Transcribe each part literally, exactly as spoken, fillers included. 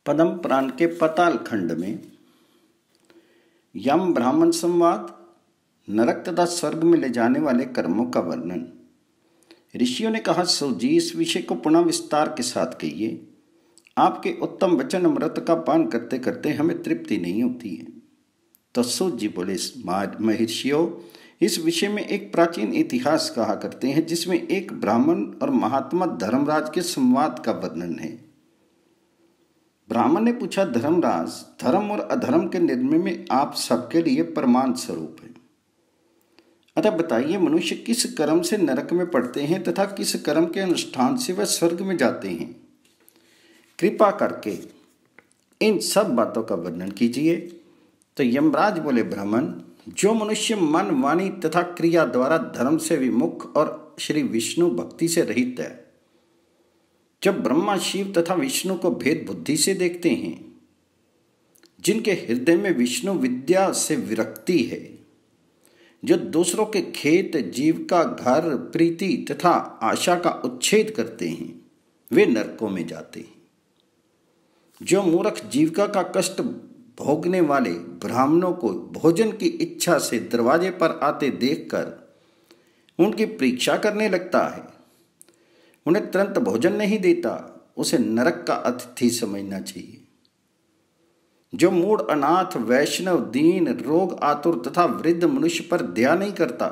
पद्म पुराण के पाताल खंड में यम ब्राह्मण संवाद, नरक तथा स्वर्ग में ले जाने वाले कर्मों का वर्णन। ऋषियों ने कहा, सो जी इस विषय को पुनः विस्तार के साथ कहिए। आपके उत्तम वचन अमृत का पान करते करते हमें तृप्ति नहीं होती है। तो सूत जी बोले, महर्षियों, इस विषय में एक प्राचीन इतिहास कहा करते हैं जिसमें एक ब्राह्मण और महात्मा धर्मराज के संवाद का वर्णन है। ब्राह्मण ने पूछा, धर्मराज, धर्म और अधर्म के निर्णय में आप सबके लिए प्रमाण स्वरूप है। अतः बताइए, मनुष्य किस कर्म से नरक में पड़ते हैं तथा किस कर्म के अनुष्ठान से वह स्वर्ग में जाते हैं? कृपा करके इन सब बातों का वर्णन कीजिए। तो यमराज बोले, ब्राह्मण, जो मनुष्य मन, वाणी तथा क्रिया द्वारा धर्म से विमुख और श्री विष्णु भक्ति से रहित है, जब ब्रह्मा, शिव तथा विष्णु को भेद बुद्धि से देखते हैं, जिनके हृदय में विष्णु विद्या से विरक्ति है, जो दूसरों के खेत, जीविका, घर, प्रीति तथा आशा का उच्छेद करते हैं, वे नरकों में जाते हैं। जो मूर्ख जीविका का कष्ट भोगने वाले ब्राह्मणों को भोजन की इच्छा से दरवाजे पर आते देखकर उनकी परीक्षा करने लगता है, उन्हें तुरंत भोजन नहीं देता, उसे नरक का अतिथि समझना चाहिए। जो मूढ़, अनाथ, वैष्णव, दीन, रोग आतुर तथा वृद्ध मनुष्य पर दया नहीं करता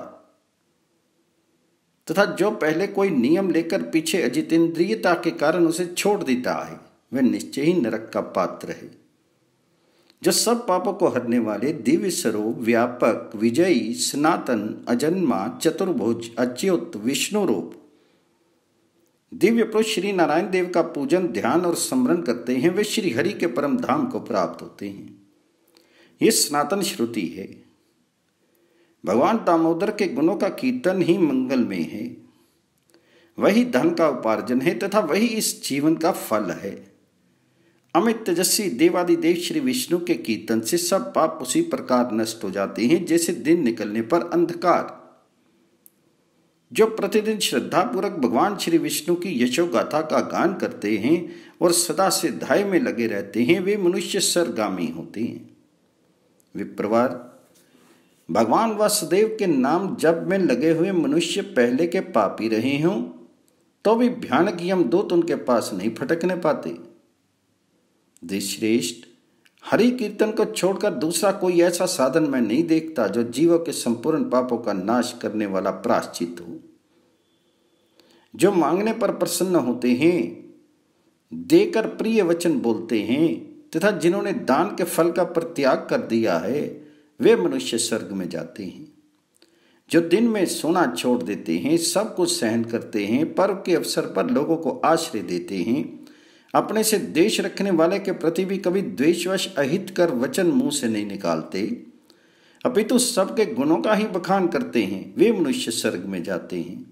तथा जो पहले कोई नियम लेकर पीछे अजितेंद्रियता के कारण उसे छोड़ देता है, वह निश्चय ही नरक का पात्र है। जो सब पापों को हरने वाले, दिव्य स्वरूप, व्यापक, विजयी, सनातन, अजन्मा, चतुर्भुज, अच्युत, विष्णु रूप दिव्य पुरुष श्री नारायण देव का पूजन, ध्यान और स्मरण करते हैं, वे श्री हरि के परम धाम को प्राप्त होते हैं। ये सनातन श्रुति है। भगवान दामोदर के गुणों का कीर्तन ही मंगलमय है। वही धन का उपार्जन है तथा वही इस जीवन का फल है। अमित तेजस्वी देवादिदेव श्री विष्णु के कीर्तन से सब पाप उसी प्रकार नष्ट हो जाते हैं जैसे दिन निकलने पर अंधकार। जो प्रतिदिन श्रद्धा पूर्वक भगवान श्री विष्णु की यशोगाथा का गान करते हैं और सदा से ध्यान में लगे रहते हैं, वे मनुष्य स्वर्गामी होते हैं। विप्रवर, भगवान वासुदेव के नाम जप में लगे हुए मनुष्य पहले के पापी रहे हों तो भी भयानक यमदूत उनके पास नहीं फटकने पाते। देशश्रेष्ठ, हरि कीर्तन को छोड़कर दूसरा कोई ऐसा साधन मैं नहीं देखता जो जीवों के संपूर्ण पापों का नाश करने वाला प्रायश्चित हो। जो मांगने पर प्रसन्न होते हैं, देकर प्रिय वचन बोलते हैं तथा जिन्होंने दान के फल का परित्याग कर दिया है, वे मनुष्य स्वर्ग में जाते हैं। जो दिन में सोना छोड़ देते हैं, सब कुछ सहन करते हैं, पर्व के अवसर पर लोगों को आश्रय देते हैं, अपने से द्वेष रखने वाले के प्रति भी कभी द्वेषवश अहित कर वचन मुंह से नहीं निकालते, अपितु सबके गुणों का ही बखान करते हैं, वे मनुष्य स्वर्ग में जाते हैं।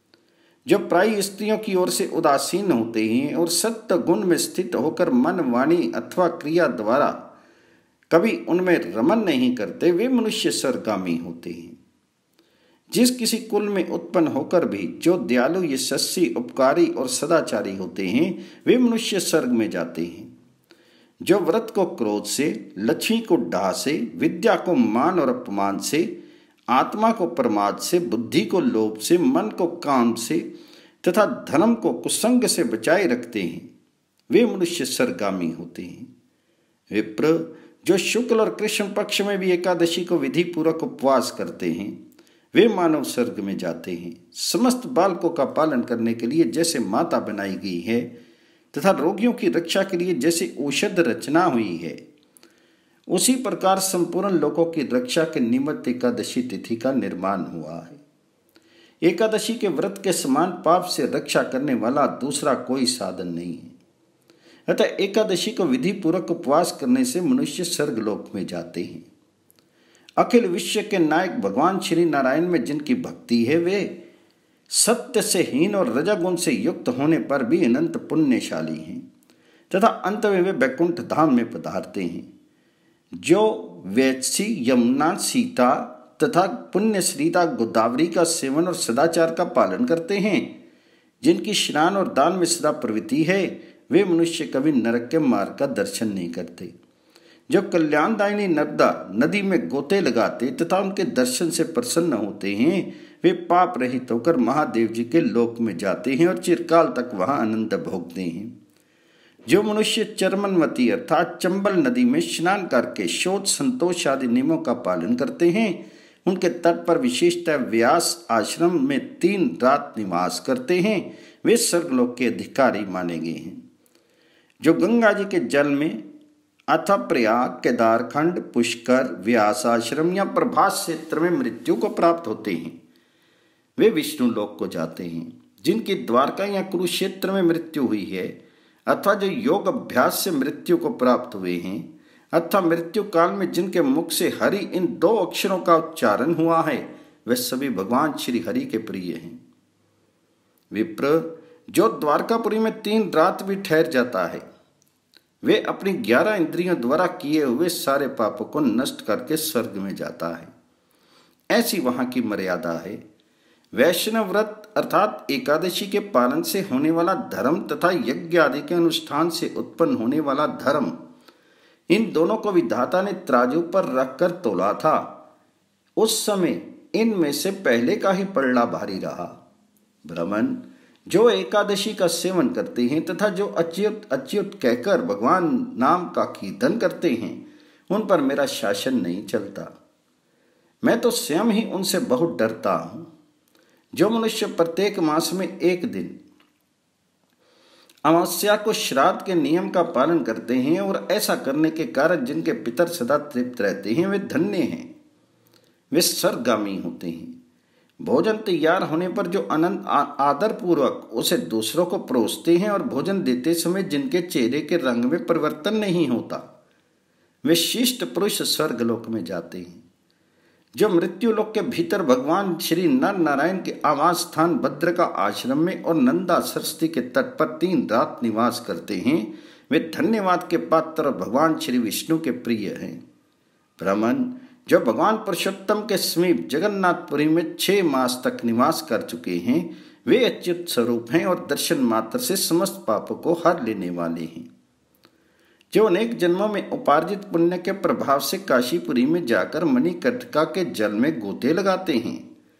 जो प्रायः स्त्रियों की ओर से उदासीन होते हैं और सत्य गुण में स्थित होकर मन, वाणी अथवा क्रिया द्वारा कभी उनमें रमन नहीं करते, वे मनुष्य स्वर्गामी होते हैं। जिस किसी कुल में उत्पन्न होकर भी जो दयालु, यशस्वी, उपकारी और सदाचारी होते हैं, वे मनुष्य स्वर्ग में जाते हैं। जो व्रत को क्रोध से, लक्ष्मी को डाह से, विद्या को मान और अपमान से, आत्मा को प्रमाद से, बुद्धि को लोभ से, मन को काम से तथा धर्म को कुसंग से बचाए रखते हैं, वे मनुष्य स्वर्गामी होते हैं। विप्र, जो शुक्ल और कृष्ण पक्ष में भी एकादशी को विधि पूर्वक उपवास करते हैं, वे मानव स्वर्ग में जाते हैं। समस्त बालकों का पालन करने के लिए जैसे माता बनाई गई है तथा रोगियों की रक्षा के लिए जैसे औषध रचना हुई है, उसी प्रकार संपूर्ण लोगों की रक्षा के निमित्त एकादशी तिथि का निर्माण हुआ है। एकादशी के व्रत के समान पाप से रक्षा करने वाला दूसरा कोई साधन नहीं है। अतः एकादशी को विधि पूर्वक उपवास करने से मनुष्य स्वर्गलोक में जाते हैं। अखिल विश्व के नायक भगवान श्री नारायण में जिनकी भक्ति है, वे सत्य से हीन और रजोगुण से युक्त होने पर भी अनंत पुण्यशाली हैं तथा अंत में वे वैकुंठ धाम में पधारते हैं। जो वैत्सी, यमुना, सीता तथा पुण्य श्रीता गोदावरी का सेवन और सदाचार का पालन करते हैं, जिनकी स्नान और दान में सदा प्रवृत्ति है, वे मनुष्य कभी नरक के मार्ग का दर्शन नहीं करते। जो कल्याणदायिनी नर्मदा नदी में गोते लगाते तथा उनके दर्शन से प्रसन्न होते हैं, वे पाप रहित होकर महादेव जी के लोक में जाते हैं और चिरकाल तक वहां आनंद भोगते हैं। जो मनुष्य चरमनवती अर्थात चंबल नदी में स्नान करके शौच संतोष आदि नियमों का पालन करते हैं, उनके तट पर विशेषतः व्यास आश्रम में तीन रात निवास करते हैं, वे स्वर्गलोक के अधिकारी माने गए हैं। जो गंगा जी के जल में अथवा प्रयाग, केदारखंड, पुष्कर, व्यास आश्रम या प्रभास क्षेत्र में मृत्यु को प्राप्त होते हैं, वे विष्णु लोक को जाते हैं। जिनकी द्वारका या कुरुक्षेत्र में मृत्यु हुई है अथवा जो योग अभ्यास से मृत्यु को प्राप्त हुए हैं अथवा मृत्यु काल में जिनके मुख से हरि इन दो अक्षरों का उच्चारण हुआ है, वे सभी भगवान श्री हरि के प्रिय हैं। विप्र, जो द्वारकापुरी में तीन रात भी ठहर जाता है, वे अपनी ग्यारह इंद्रियों द्वारा किए हुए सारे पापों को नष्ट करके स्वर्ग में जाता है। ऐसी वहां की मर्यादा है। वैष्णव व्रत अर्थात एकादशी के पालन से होने वाला धर्म तथा यज्ञ आदि के अनुष्ठान से उत्पन्न होने वाला धर्म, इन दोनों को विधाता ने तराजू पर रखकर तोला था। उस समय इनमें से पहले का ही पलड़ा भारी रहा। ब्राह्मण, जो एकादशी का सेवन करते हैं तथा जो अच्युत अच्युत कहकर भगवान नाम का कीर्तन करते हैं, उन पर मेरा शासन नहीं चलता। मैं तो स्वयं ही उनसे बहुत डरता हूं। जो मनुष्य प्रत्येक मास में एक दिन अमावस्या को श्राद्ध के नियम का पालन करते हैं और ऐसा करने के कारण जिनके पितर सदा तृप्त रहते हैं, वे धन्य हैं, वे स्वर्गगामी होते हैं। भोजन तैयार होने पर जो अनंत आदर पूर्वक उसे दूसरों को परोसते हैं और भोजन देते समय जिनके चेहरे के रंग में परिवर्तन नहीं होता, वे शिष्ट पुरुष स्वर्गलोक में जाते हैं। जो मृत्यु लोक के भीतर भगवान श्री नर नारायण के आवास स्थान भद्र का आश्रम में और नंदा सरस्वती के तट पर तीन रात निवास करते हैं, वे धन्यवाद के पात्र भगवान श्री विष्णु के प्रिय हैं। ब्राह्मण, जो भगवान पुरुषोत्तम के समीप जगन्नाथपुरी में छह मास तक निवास कर चुके हैं, वे अच्युत स्वरूप हैं और दर्शन मात्र से समस्त पापों को हर लेने वाले हैं। जो अनेक जन्मों में उपार्जित पुण्य के प्रभाव से काशीपुरी में जाकर मणिकर्णिका के जल में गोते लगाते हैं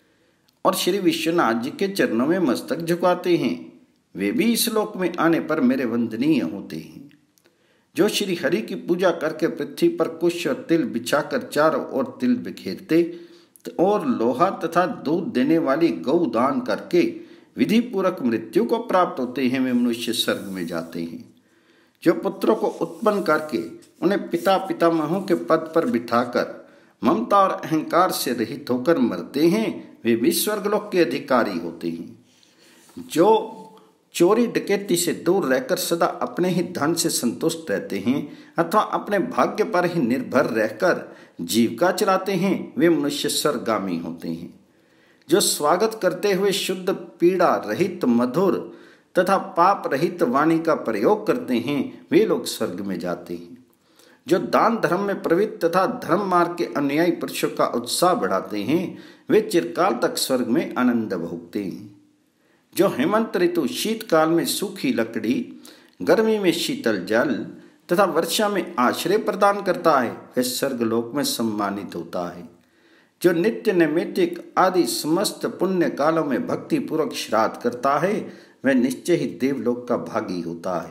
और श्री विश्वनाथ जी के चरणों में मस्तक झुकाते हैं, वे भी इस लोक में आने पर मेरे वंदनीय होते हैं। जो श्री हरि की पूजा करके पृथ्वी पर कुश और तिल बिछाकर चारों ओर तिल बिखेरते और लोहा तथा दूध देने वाली गौ दान करके विधि पूर्वक मृत्यु को प्राप्त होते हैं, वे मनुष्य स्वर्ग में जाते हैं। जो पुत्रों को उत्पन्न करके उन्हें पिता पितामहों के पद पर बिठाकर ममता और अहंकार से रहित होकर मरते हैं, वे भी स्वर्गलोक के अधिकारी होते हैं। जो चोरी डकैती से दूर रहकर सदा अपने ही धन से संतुष्ट रहते हैं अथवा अपने भाग्य पर ही निर्भर रहकर जीविका चलाते हैं, वे मनुष्य स्वर्गगामी होते हैं। जो स्वागत करते हुए शुद्ध पीड़ा रहित मधुर तथा पाप रहित वाणी का प्रयोग करते हैं, वे लोग स्वर्ग में जाते हैं। जो दान धर्म में प्रवृत्त तथा धर्म मार्ग के अनुयायी पुरुषों का उत्साह बढ़ाते हैं, वे चिरकाल तक स्वर्ग में आनंद भोगते हैं। जो हेमंत ऋतु शीतकाल में सूखी लकड़ी, गर्मी में शीतल जल तथा वर्षा में आश्रय प्रदान करता है, वह स्वर्गलोक में सम्मानित होता है। जो नित्य नैमित्तिक आदि समस्त पुण्य कालों में भक्ति पूर्वक श्राद्ध करता है, वह निश्चय ही देवलोक का भागी होता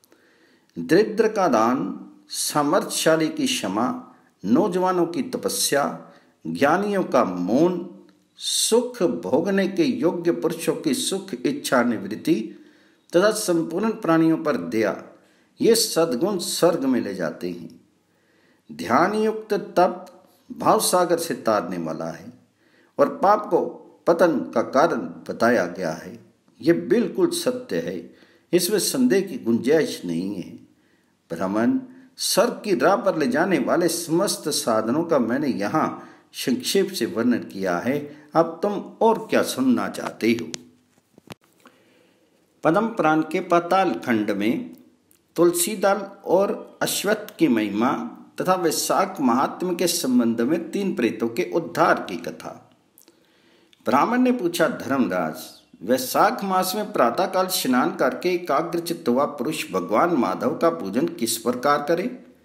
है। दरिद्र का दान, सामर्थ्यशाली की क्षमा, नौजवानों की तपस्या, ज्ञानियों का मौन, सुख भोगने के योग्य पुरुषों की सुख इच्छा निवृत्ति तथा संपूर्ण प्राणियों पर दया, ये सद्गुण स्वर्ग में ले जाते हैं। ध्यान युक्त तप भाव सागर से तारने वाला है और पाप को पतन का कारण बताया गया है। ये बिल्कुल सत्य है, इसमें संदेह की गुंजाइश नहीं है। ब्राह्मण, स्वर्ग की राह पर ले जाने वाले समस्त साधनों का मैंने यहाँ संक्षेप से वर्णन किया है। अब तुम और क्या सुनना चाहते हो? पद्म पुराण के पाताल खंड में तुलसी दल और अश्वत्थ की महिमा तथा वैशाख महात्म्य के संबंध में तीन प्रेतों के उद्धार की कथा। ब्राह्मण ने पूछा, धर्मराज, वैशाख मास में प्रातःकाल स्नान करके एकाग्रचित्त हुआ पुरुष भगवान माधव का पूजन किस प्रकार करे,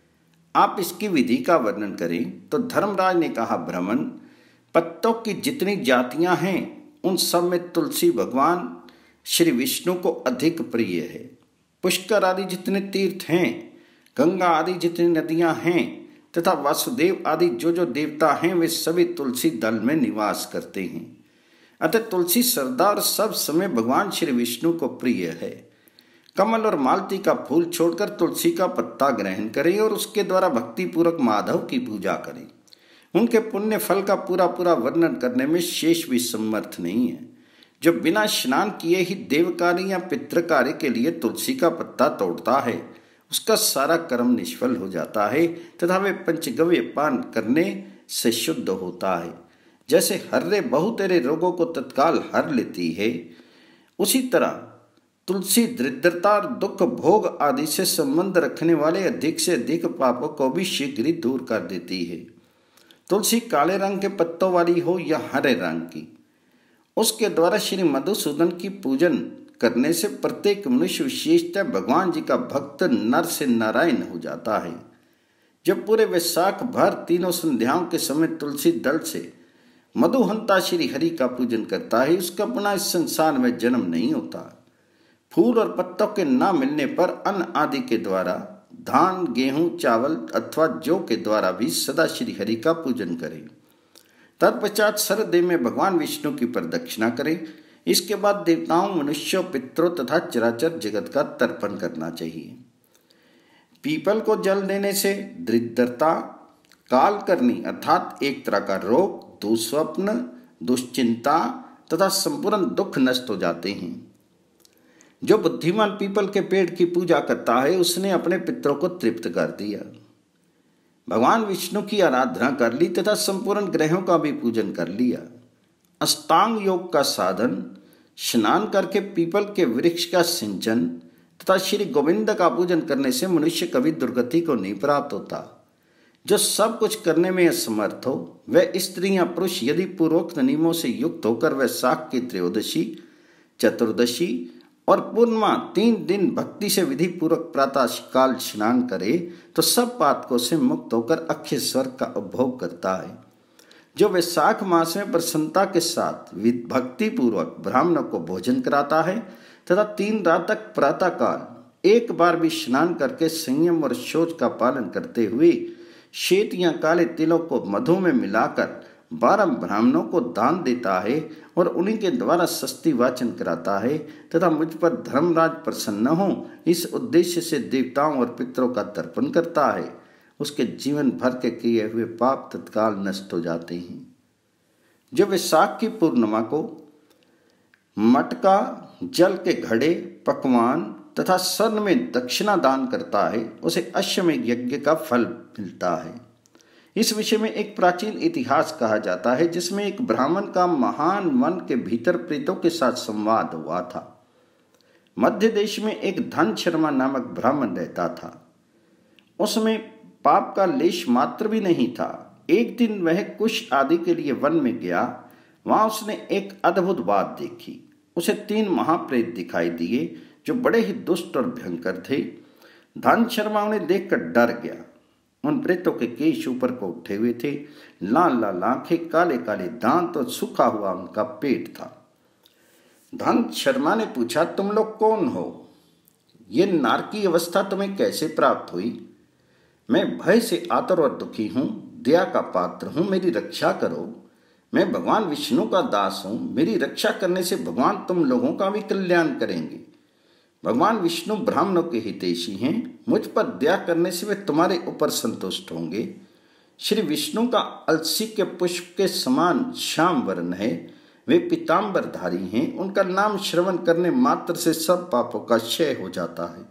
आप इसकी विधि का वर्णन करें। तो धर्मराज ने कहा, ब्राह्मण, पत्तों की जितनी जातियां हैं उन सब में तुलसी भगवान श्री विष्णु को अधिक प्रिय है। पुष्कर आदि जितने तीर्थ हैं, गंगा आदि जितनी नदियां हैं तथा वासुदेव आदि जो जो देवता हैं वे सभी तुलसी दल में निवास करते हैं। अतः तुलसी सरदा और सब समय भगवान श्री विष्णु को प्रिय है। कमल और मालती का फूल छोड़कर तुलसी का पत्ता ग्रहण करें और उसके द्वारा भक्ति पूर्वक माधव की पूजा करें। उनके पुण्य फल का पूरा पूरा वर्णन करने में शेष भी समर्थ नहीं है। जो बिना स्नान किए ही देव कार्य या पितृ कार्य के लिए तुलसी का पत्ता तोड़ता है उसका सारा कर्म निष्फल हो जाता है तथा वे पंचगव्य पान करने से शुद्ध होता है। जैसे हर्रे बहु तेरे रोगों को तत्काल हर लेती है, उसी तरह तुलसी दरिद्रता और दुख भोग आदि से संबंध रखने वाले अधिक से अधिक पापों को भी शीघ्र ही दूर कर देती है। तुलसी काले रंग के पत्तों वाली हो या हरे रंग की, उसके द्वारा श्री मधुसूदन की पूजन करने से प्रत्येक मनुष्य विशेषतः भगवान जी का भक्त नर से नारायण हो जाता है। जब पूरे वैशाख भर तीनों संध्याओं के समय तुलसी दल से मधुहंता श्री हरि का पूजन करता है, उसका पुनः इस संसार में जन्म नहीं होता। फूल और पत्तों के न मिलने पर अन्न आदि के द्वारा, धान गेहूं चावल अथवा जौ के द्वारा भी सदा श्री हरि का पूजन करें। तत्पश्चात सरदेव में भगवान विष्णु की प्रदक्षिणा करें। इसके बाद देवताओं, मनुष्यों, पितरों तथा चराचर जगत का तर्पण करना चाहिए। पीपल को जल देने से दरिद्रता, काल करनी अर्थात एक तरह का रोग, दुस्वप्न, दुश्चिंता तथा संपूर्ण दुख नष्ट हो जाते हैं। जो बुद्धिमान पीपल के पेड़ की पूजा करता है उसने अपने पितरों को तृप्त कर दिया, भगवान विष्णु की आराधना कर ली तथा संपूर्ण ग्रहों का भी पूजन कर लिया। अष्टांग योग का साधन, स्नान करके पीपल के वृक्ष का सिंचन तथा श्री गोविंद का पूजन करने से मनुष्य कभी दुर्गति को नहीं प्राप्त होता। जो सब कुछ करने में असमर्थ हो वह स्त्री या पुरुष यदि पूर्वोक्त नियमों से युक्त होकर वैशाख की त्रयोदशी, चतुर्दशी और पूर्णिमा तीन दिन भक्ति से विधि पूर्वक प्रातः काल स्नान करे तो सब पातकों से मुक्त होकर अक्षय स्वर्ग का उपभोग करता है। जो वैशाख मास में प्रसन्नता के साथ भक्ति पूर्वक ब्राह्मणों को भोजन कराता है तथा तीन रात तक प्रातः काल एक बार भी स्नान करके संयम और शौच का पालन करते हुए श्वेत या काले तिलों को मधु में मिलाकर बारह ब्राह्मणों को दान देता है और उन्हीं के द्वारा सस्ती वाचन कराता है तथा मुझ पर धर्मराज प्रसन्न हो इस उद्देश्य से देवताओं और पितरों का तर्पण करता है, उसके जीवन भर के किए हुए पाप तत्काल नष्ट हो जाते हैं। जो वैशाख की पूर्णिमा को मटका, जल के घड़े, पकवान तथा स्वर्ण में दक्षिणा दान करता है उसे अश्वमेध यज्ञ का फल मिलता है। इस विषय में एक प्राचीन इतिहास कहा जाता है जिसमें एक ब्राह्मण का महान वन के भीतर प्रेतों के साथ संवाद हुआ था। मध्य देश में एक धन शर्मा नामक ब्राह्मण रहता था। उसमें पाप का लेश मात्र भी नहीं था। एक दिन वह कुश आदि के लिए वन में गया। वहां उसने एक अद्भुत बात देखी। उसे तीन महाप्रेत दिखाई दिए जो बड़े ही दुष्ट और भयंकर थे। धन शर्मा उन्हें देखकर डर गया। उन प्रेतों के केश ऊपर को उठे हुए थे, लाल लाल आंखें, काले काले दांत और सूखा हुआ उनका पेट था। धन शर्मा ने पूछा, तुम लोग कौन हो? ये नारकी अवस्था तुम्हें कैसे प्राप्त हुई? मैं भय से आतुर और दुखी हूं, दया का पात्र हूं, मेरी रक्षा करो। मैं भगवान विष्णु का दास हूं, मेरी रक्षा करने से भगवान तुम लोगों का भी कल्याण करेंगे। भगवान विष्णु ब्राह्मणों के हितैषी हैं, मुझ पर दया करने से वे तुम्हारे ऊपर संतुष्ट होंगे। श्री विष्णु का अलसी के पुष्प के समान श्याम वर्ण है, वे पीताम्बरधारी हैं, उनका नाम श्रवण करने मात्र से सब पापों का क्षय हो जाता है।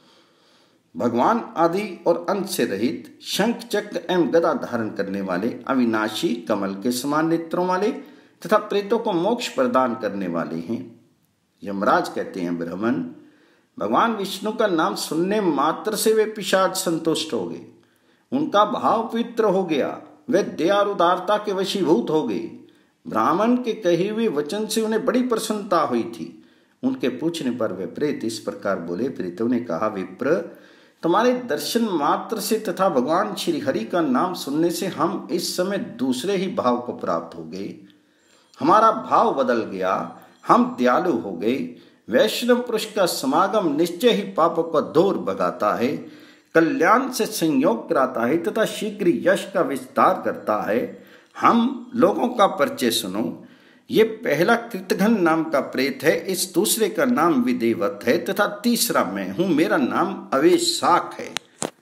भगवान आदि और अंत से रहित, शंख चक्र एवं गदा धारण करने वाले, अविनाशी, कमल के समान नेत्रों वाले तथा प्रेतों को मोक्ष प्रदान करने वाले हैं। यमराज कहते हैं, ब्राह्मण, भगवान विष्णु का नाम सुनने मात्र से वे पिशाच संतुष्ट हो गए, उनका भाव पवित्र हो गया, वे दया और उदारता के वशीभूत हो गए। ब्राह्मण के कहे हुए वचन से उन्हें बड़ी प्रसन्नता हुई थी। उनके पूछने पर वे प्रेत इस प्रकार बोले। प्रेतों ने कहा, विप्र, तुम्हारे दर्शन मात्र से तथा भगवान श्री हरि का नाम सुनने से हम इस समय दूसरे ही भाव को प्राप्त हो गए। हमारा भाव बदल गया, हम दयालु हो गए। वैष्णव पुरुष का समागम निश्चय ही पापों को दूर भगाता है, कल्याण से संयोग कराता है तथा शीघ्र यश का विस्तार करता है। हम लोगों का परिचय सुनो। ये पहला कृतघ्न नाम का प्रेत है, इस दूसरे का नाम विदेवत है तथा तीसरा मैं हूं, मेरा नाम अवेशाख है।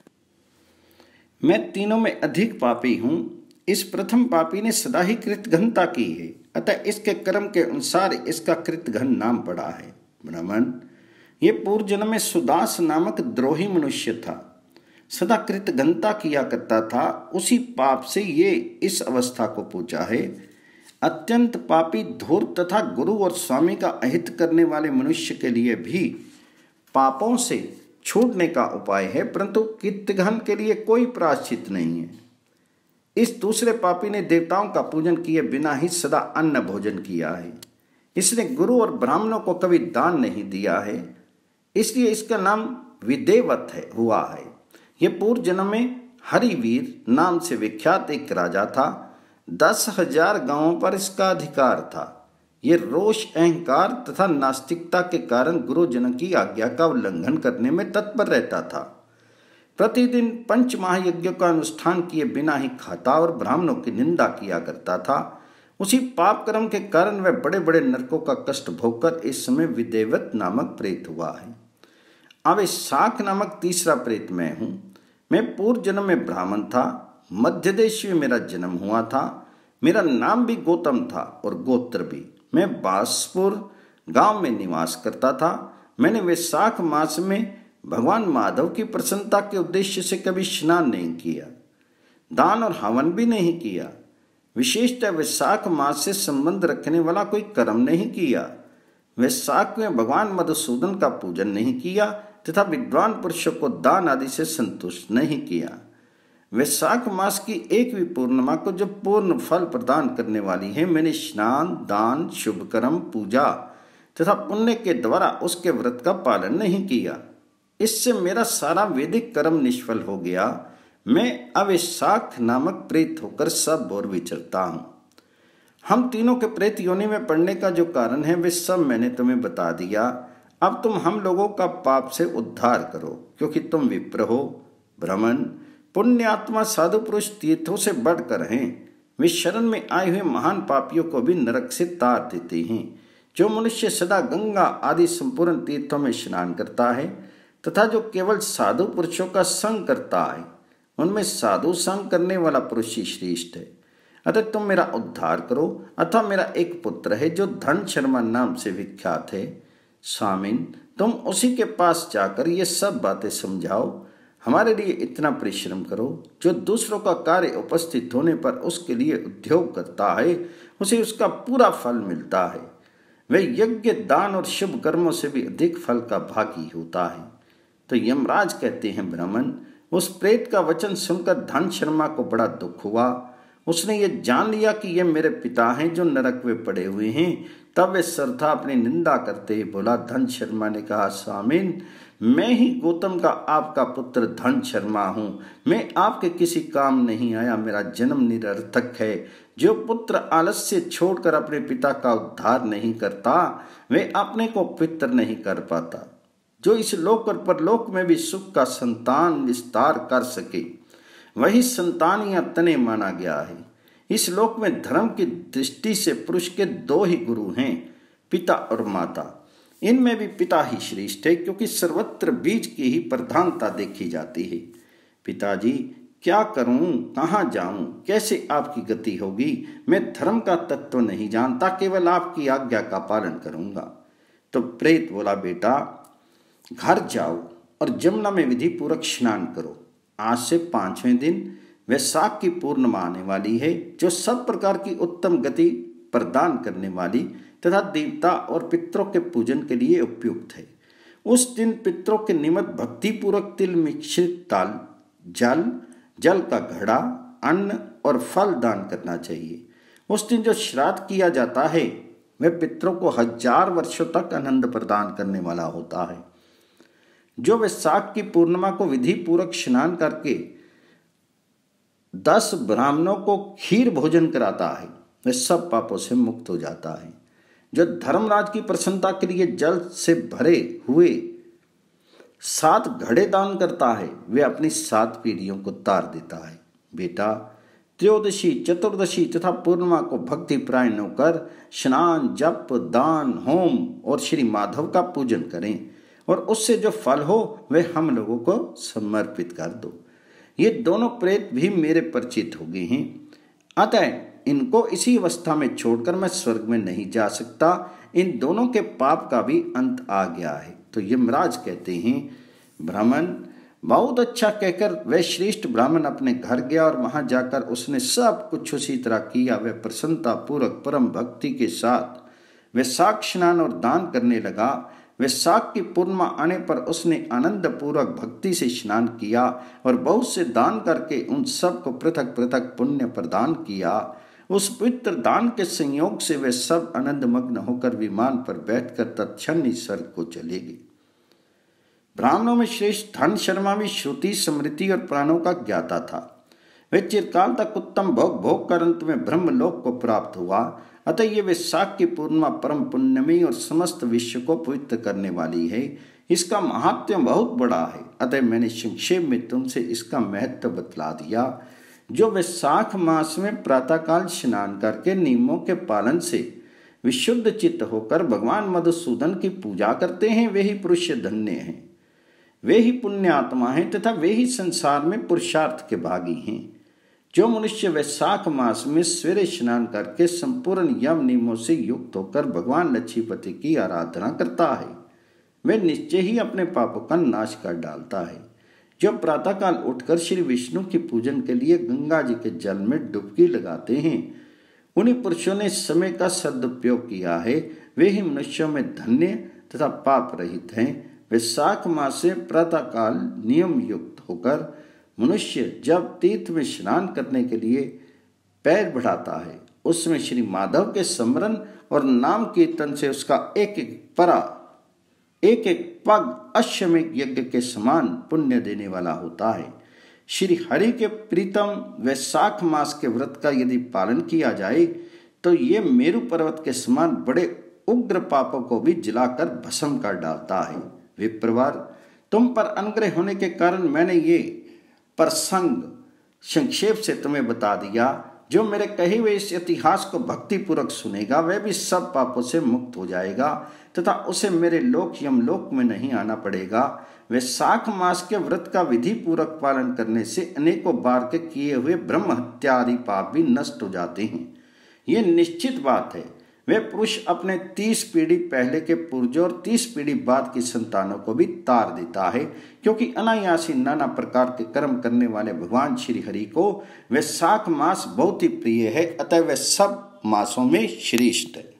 मैं तीनों में अधिक पापी हूं। इस प्रथम पापी ने सदा ही कृतघ्नता की है, अतः इसके कर्म के अनुसार इसका कृतघ्न नाम पड़ा है। ब्राह्मण, ये पूर्व जन्म में सुदास नामक द्रोही मनुष्य था, सदा कृतघ्नता किया करता था। उसी पाप से ये इस अवस्था को पहुंचा है। अत्यंत पापी, धूर्त तथा गुरु और स्वामी का अहित करने वाले मनुष्य के लिए भी पापों से छूटने का उपाय है, परंतु कृतघ्न के लिए कोई प्रायश्चित नहीं है। इस दूसरे पापी ने देवताओं का पूजन किए बिना ही सदा अन्न भोजन किया है। इसने गुरु और ब्राह्मणों को कभी दान नहीं दिया है, इसलिए इसका नाम विदेवत है हुआ है। यह पूर्व जन्म में हरिवीर नाम से विख्यात एक राजा था। दस हजार गांवों पर इसका अधिकार था। ये रोष, अहंकार तथा नास्तिकता के कारण गुरुजनों की आज्ञा का उल्लंघन करने में तत्पर रहता था। प्रतिदिन पंच महायज्ञों का अनुष्ठान किए बिना ही खाता और ब्राह्मणों की निंदा किया करता था। उसी पाप कर्म के कारण वह बड़े बड़े नरकों का कष्ट भोगकर इस समय विदेवत नामक प्रेत हुआ है। अवेशाख नामक तीसरा प्रेत मैं हूँ। मैं पूर्व जन्म में ब्राह्मण था, मध्य देश में मेरा जन्म हुआ था। मेरा नाम भी गौतम था और गोत्र भी। मैं बांसपुर गांव में निवास करता था। मैंने वैशाख मास में भगवान माधव की प्रसन्नता के उद्देश्य से कभी स्नान नहीं किया, दान और हवन भी नहीं किया। विशेषतः वैशाख मास से संबंध रखने वाला कोई कर्म नहीं किया। वैशाख में भगवान मधुसूदन का पूजन नहीं किया तथा विद्वान पुरुषों को दान आदि से संतुष्ट नहीं किया। वैशाख मास की एक भी पूर्णिमा को जो पूर्ण फल प्रदान करने वाली है, मैंने स्नान, दान, शुभ कर्म, पूजा तथा पुण्य के द्वारा उसके व्रत का पालन नहीं किया। इससे मेरा सारा वैदिक कर्म निष्फल हो गया। मैं अवेशाख नामक प्रेत होकर सब ओर विचरता हूँ। हम तीनों के प्रेत योनि में पड़ने का जो कारण है वे सब मैंने तुम्हें बता दिया। अब तुम हम लोगों का पाप से उद्धार करो, क्योंकि तुम विप्र हो। ब्राह्मण, पुण्यात्मा साधु पुरुष तीर्थों से बढ़कर हैं। वे शरण में आए हुए महान पापियों को भी नरक से तार देते हैं। जो मनुष्य सदा गंगा आदि संपूर्ण तीर्थों में स्नान करता है तथा जो केवल साधु पुरुषों का संग करता है, उनमें साधु संग करने वाला पुरुष ही श्रेष्ठ है। अतः तुम मेरा उद्धार करो। अतः मेरा एक पुत्र है जो धन शर्मा नाम से विख्यात है। स्वामिन, तुम उसी के पास जाकर ये सब बातें समझाओ। हमारे लिए इतना परिश्रम करो। जो दूसरों का कार्य उपस्थित होने पर उसके लिए उद्योग करता है, उसे उसका पूरा फल मिलता है। वह यज्ञ, दान और शुभ कर्मों से भी अधिक फल का भागी होता है। तो यमराज कहते हैं, ब्राह्मण, उस प्रेत का वचन सुनकर धन शर्मा को बड़ा दुख हुआ। उसने ये जान लिया कि ये मेरे पिता हैं जो नरक में पड़े हुए हैं। तब वे श्रद्धा अपनी निंदा करते ही बोला। धन शर्मा ने कहा, स्वामिन, मैं ही गौतम का आपका पुत्र धन शर्मा हूँ। मैं आपके किसी काम नहीं आया। मेरा जन्म निरर्थक है। जो पुत्र आलस्य छोड़कर अपने पिता का उद्धार नहीं करता, वे अपने को पितर नहीं कर पाता। जो इस लोक और परलोक में भी सुख का संतान विस्तार कर सके, वही संतान या तने माना गया है। इस लोक में धर्म की दृष्टि से पुरुष के दो ही गुरु हैं, पिता और माता। इनमें भी पिता ही श्रेष्ठ है, क्योंकि सर्वत्र बीज की ही प्रधानता देखी जाती है। पिताजी, क्या करूं, कहाँ जाऊं, कैसे आपकी गति होगी? मैं धर्म का तत्व नहीं जानता, केवल आपकी आज्ञा का पालन करूंगा। तो प्रेत बोला, बेटा, घर जाओ और जमुना में विधि पूर्वक स्नान करो। आज से पांचवें दिन वैशाख की पूर्णिमा आने वाली है, जो सब प्रकार की उत्तम गति प्रदान करने वाली तथा देवता और पितरों के पूजन के लिए उपयुक्त है। उस दिन पितरों के निमित्त भक्ति पूर्वक तिल मिश्रित ताल, जल, जल का घड़ा, अन्न और फल दान करना चाहिए। उस दिन जो श्राद्ध किया जाता है वह पितरों को हजार वर्षों तक आनंद प्रदान करने वाला होता है। जो वैशाख की पूर्णिमा को विधि पूर्वक स्नान करके दस ब्राह्मणों को खीर भोजन कराता है वह सब पापों से मुक्त हो जाता है। जो धर्मराज की प्रसन्नता के लिए जल से भरे हुए सात घड़े दान करता है वे अपनी सात पीढ़ियों को तार देता है। बेटा, त्रयोदशी, चतुर्दशी तथा पूर्णिमा को भक्ति परायण होकर स्नान, जप, दान, होम और श्री माधव का पूजन करें और उससे जो फल हो वह हम लोगों को समर्पित कर दो। ये दोनों प्रेत भी मेरे परिचित हो गए हैं, अतः इनको इसी अवस्था में छोड़कर मैं स्वर्ग में नहीं जा सकता। इन दोनों के पाप का भी अंत आ गया है। तो यमराज कहते हैं, ब्राह्मण, बहुत अच्छा कहकर वह श्रेष्ठ ब्राह्मण अपने घर गया और वहां जाकर उसने सब कुछ उसी तरह किया। वह प्रसन्नता पूर्वक परम भक्ति के साथ वैशाख स्नान और दान करने लगा। वैशाख की पूर्णिमा आने पर उसने आनंद पूर्वक भक्ति से स्नान किया और बहुत से दान करके उन सब को पृथक पृथक पुण्य प्रदान किया। उस पवित्र दान के संयोग से वे सब आनंद मग्न होकर विमान पर बैठकर तत्क्षण ही स्वर्ग को चले गए। ब्राह्मणों में श्रेष्ठ धन शर्मा भी श्रुति, स्मृति और प्राणों का ज्ञाता था। वह चिरकाल तक उत्तम भोग भोग कर अंत में ब्रह्मलोक को प्राप्त हुआ। अतः ये वैशाख की पूर्णिमा परम पुण्यमयी और समस्त विश्व को पवित्र करने वाली है। इसका महात्म्य बहुत बड़ा है, अतः मैंने संक्षेप में तुमसे इसका महत्व बतला दिया। जो वैशाख मास में प्रातःकाल स्नान करके नियमों के पालन से विशुद्ध चित्त होकर भगवान मधुसूदन की पूजा करते हैं वे ही पुरुष धन्य हैं, वे ही पुण्य आत्मा हैं तथा वे ही संसार में पुरुषार्थ के भागी हैं। जो मनुष्य वैशाख मास में सवेरे स्नान करके संपूर्ण यम नियमों से युक्त होकर भगवान लक्ष्मीपति की आराधना करता है वह निश्चय ही अपने पापों का नाश कर डालता है। जो प्रातःकाल उठकर श्री विष्णु की पूजन के लिए गंगा जी के जल में डुबकी लगाते हैं उन्हीं पुरुषों ने समय का सदुपयोग किया है। वे ही मनुष्यों में धन्य तथा पाप रहित हैं। वैशाख मास से प्रातःकाल नियम युक्त होकर मनुष्य जब तीर्थ में स्नान करने के लिए पैर बढ़ाता है उसमें श्री माधव के स्मरण और नाम कीर्तन से उसका एक एक परा एक एक पग अश्वमेध यज्ञ के समान पुण्य देने वाला होता है। श्री हरि के प्रीतम वैशाख मास के व्रत का यदि पालन किया जाए तो ये मेरु पर्वत के समान बड़े उग्र पापों को भी जलाकर भस्म कर डालता है। विप्रवर, तुम पर अनुग्रह होने के कारण मैंने ये प्रसंग संक्षेप से तुम्हें बता दिया। जो मेरे कहे हुए इस इतिहास को भक्ति पूर्वक सुनेगा वह भी सब पापों से मुक्त हो जाएगा तथा उसे मेरे लोक यमलोक में नहीं आना पड़ेगा। वैशाख मास के व्रत का विधि पूर्वक पालन करने से अनेकों बार के किए हुए ब्रह्म हत्या आदि पाप भी नष्ट हो जाते हैं। ये निश्चित बात है। वह पुरुष अपने तीस पीढ़ी पहले के पूर्वजों और तीस पीढ़ी बाद की संतानों को भी तार देता है, क्योंकि अनायासी नाना प्रकार के कर्म करने वाले भगवान श्री हरि को वैशाख मास बहुत ही प्रिय है, अतः वह सब मासों में श्रेष्ठ है।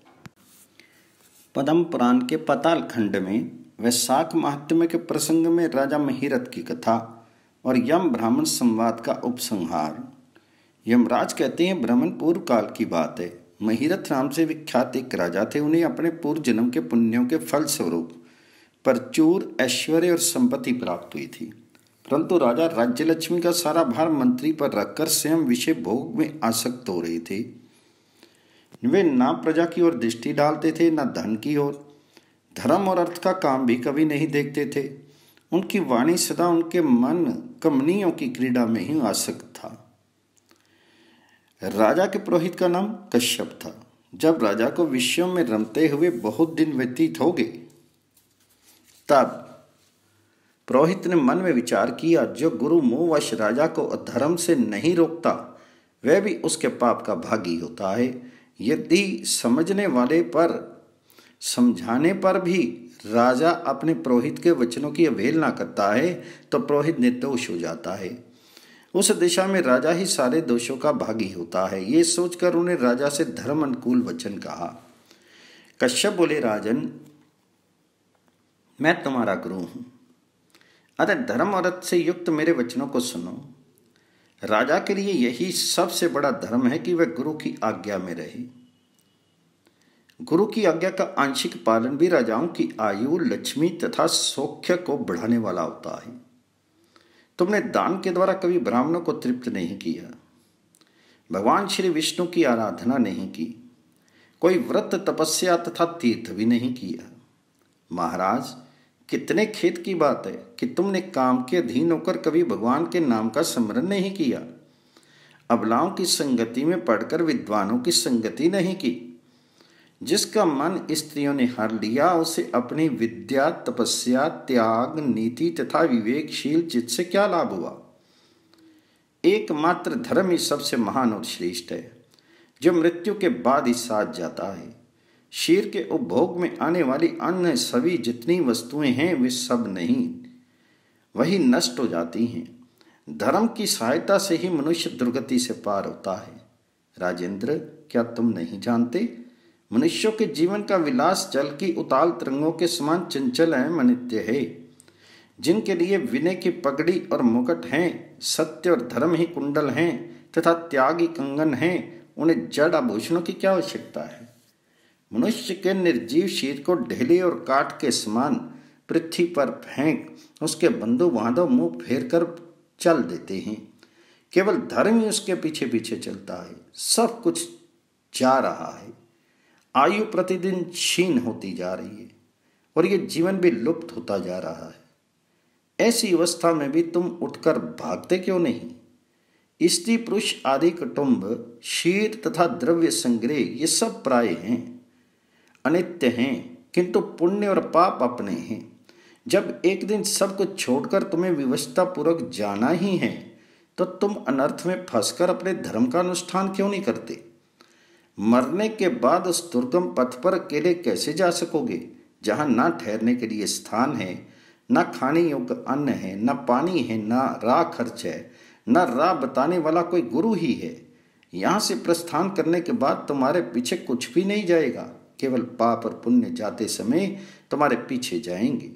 पद्म पुराण के पाताल खंड में वैशाख महात्म्य के प्रसंग में राजा महिरथ की कथा और यम ब्राह्मण संवाद का उपसंहार। यमराज कहते हैं, ब्राह्मण पूर्व काल की बात है। महिरथ नाम से विख्यात एक राजा थे। उन्हें अपने पूर्व जन्म के पुण्यों के फल स्वरूप प्रचुर ऐश्वर्य और संपत्ति प्राप्त हुई थी, परंतु राजा राज्य लक्ष्मी का सारा भार मंत्री पर रखकर स्वयं विषय भोग में आसक्त हो रहे थे। वे ना प्रजा की ओर दृष्टि डालते थे, न धन की ओर। धर्म और अर्थ का काम भी कभी नहीं देखते थे। उनकी वाणी सदा उनके मन कमनियों की क्रीड़ा में ही आसक्त था। राजा के पुरोहित का नाम कश्यप था। जब राजा को विषयों में रमते हुए बहुत दिन व्यतीत हो गए तब पुरोहित ने मन में विचार किया, जो गुरु मोहवश राजा को अधर्म से नहीं रोकता वह भी उसके पाप का भागी होता है। यदि समझने वाले पर समझाने पर भी राजा अपने पुरोहित के वचनों की अवहेलना करता है तो पुरोहित निर्दोष हो जाता है। उस दिशा में राजा ही सारे दोषों का भागी होता है। ये सोचकर उन्हें राजा से धर्म अनुकूल वचन कहा। कश्यप बोले, राजन, मैं तुम्हारा गुरु हूं, अतः धर्म और अर्थ से युक्त मेरे वचनों को सुनो। राजा के लिए यही सबसे बड़ा धर्म है कि वह गुरु की आज्ञा में रहे। गुरु की आज्ञा का आंशिक पालन भी राजाओं की आयु, लक्ष्मी तथा सौख्य को बढ़ाने वाला होता है। तुमने दान के द्वारा कभी ब्राह्मणों को तृप्त नहीं किया, भगवान श्री विष्णु की आराधना नहीं की, कोई व्रत, तपस्या तथा तीर्थ भी नहीं किया। महाराज, कितने खेद की बात है कि तुमने काम के अधीन होकर कभी भगवान के नाम का स्मरण नहीं किया, अबलाओं की संगति में पढ़कर विद्वानों की संगति नहीं की। जिसका मन स्त्रियों ने हर लिया, उसे अपनी विद्या, तपस्या, त्याग, नीति तथा विवेकशील चित्त से क्या लाभ हुआ। एकमात्र धर्म ही सबसे महान और श्रेष्ठ है, जो मृत्यु के बाद ही साथ जाता है। शरीर के उपभोग में आने वाली अन्य सभी जितनी वस्तुएं हैं वे सब नहीं, वही नष्ट हो जाती हैं। धर्म की सहायता से ही मनुष्य दुर्गति से पार होता है। राजेंद्र, क्या तुम नहीं जानते, मनुष्यों के जीवन का विलास जल की उताल तरंगों के समान चंचल एवं अनित्य है। जिनके लिए विनय की पगड़ी और मुकुट हैं, सत्य और धर्म ही कुंडल हैं तथा त्यागी कंगन हैं, उन्हें जड़ आभूषणों की क्या आवश्यकता है। मनुष्य के निर्जीव शरीर को ढेले और काट के समान पृथ्वी पर फेंक उसके बंधु बांधव मुंह फेर कर चल देते हैं। केवल धर्म ही उसके पीछे पीछे चलता है। सब कुछ जा रहा है, आयु प्रतिदिन क्षीण होती जा रही है और ये जीवन भी लुप्त होता जा रहा है। ऐसी अवस्था में भी तुम उठकर भागते क्यों नहीं। स्त्री पुरुष आदि कुटुंब, क्षीर तथा द्रव्य संग्रह ये सब प्राय हैं, अनित्य हैं, किंतु पुण्य और पाप अपने हैं। जब एक दिन सब कुछ छोड़कर तुम्हें विवशता पूर्वक जाना ही है, तो तुम अनर्थ में फंसकर अपने धर्म का अनुष्ठान क्यों नहीं करते। मरने के बाद उस दुर्गम पथ पर अकेले कैसे जा सकोगे, जहां ना ठहरने के लिए स्थान है, न खाने योग्य अन्न है, न पानी है, न राह खर्च है, न राह बताने वाला कोई गुरु ही है। यहाँ से प्रस्थान करने के बाद तुम्हारे पीछे कुछ भी नहीं जाएगा, केवल पाप और पुण्य जाते समय तुम्हारे पीछे जाएंगे।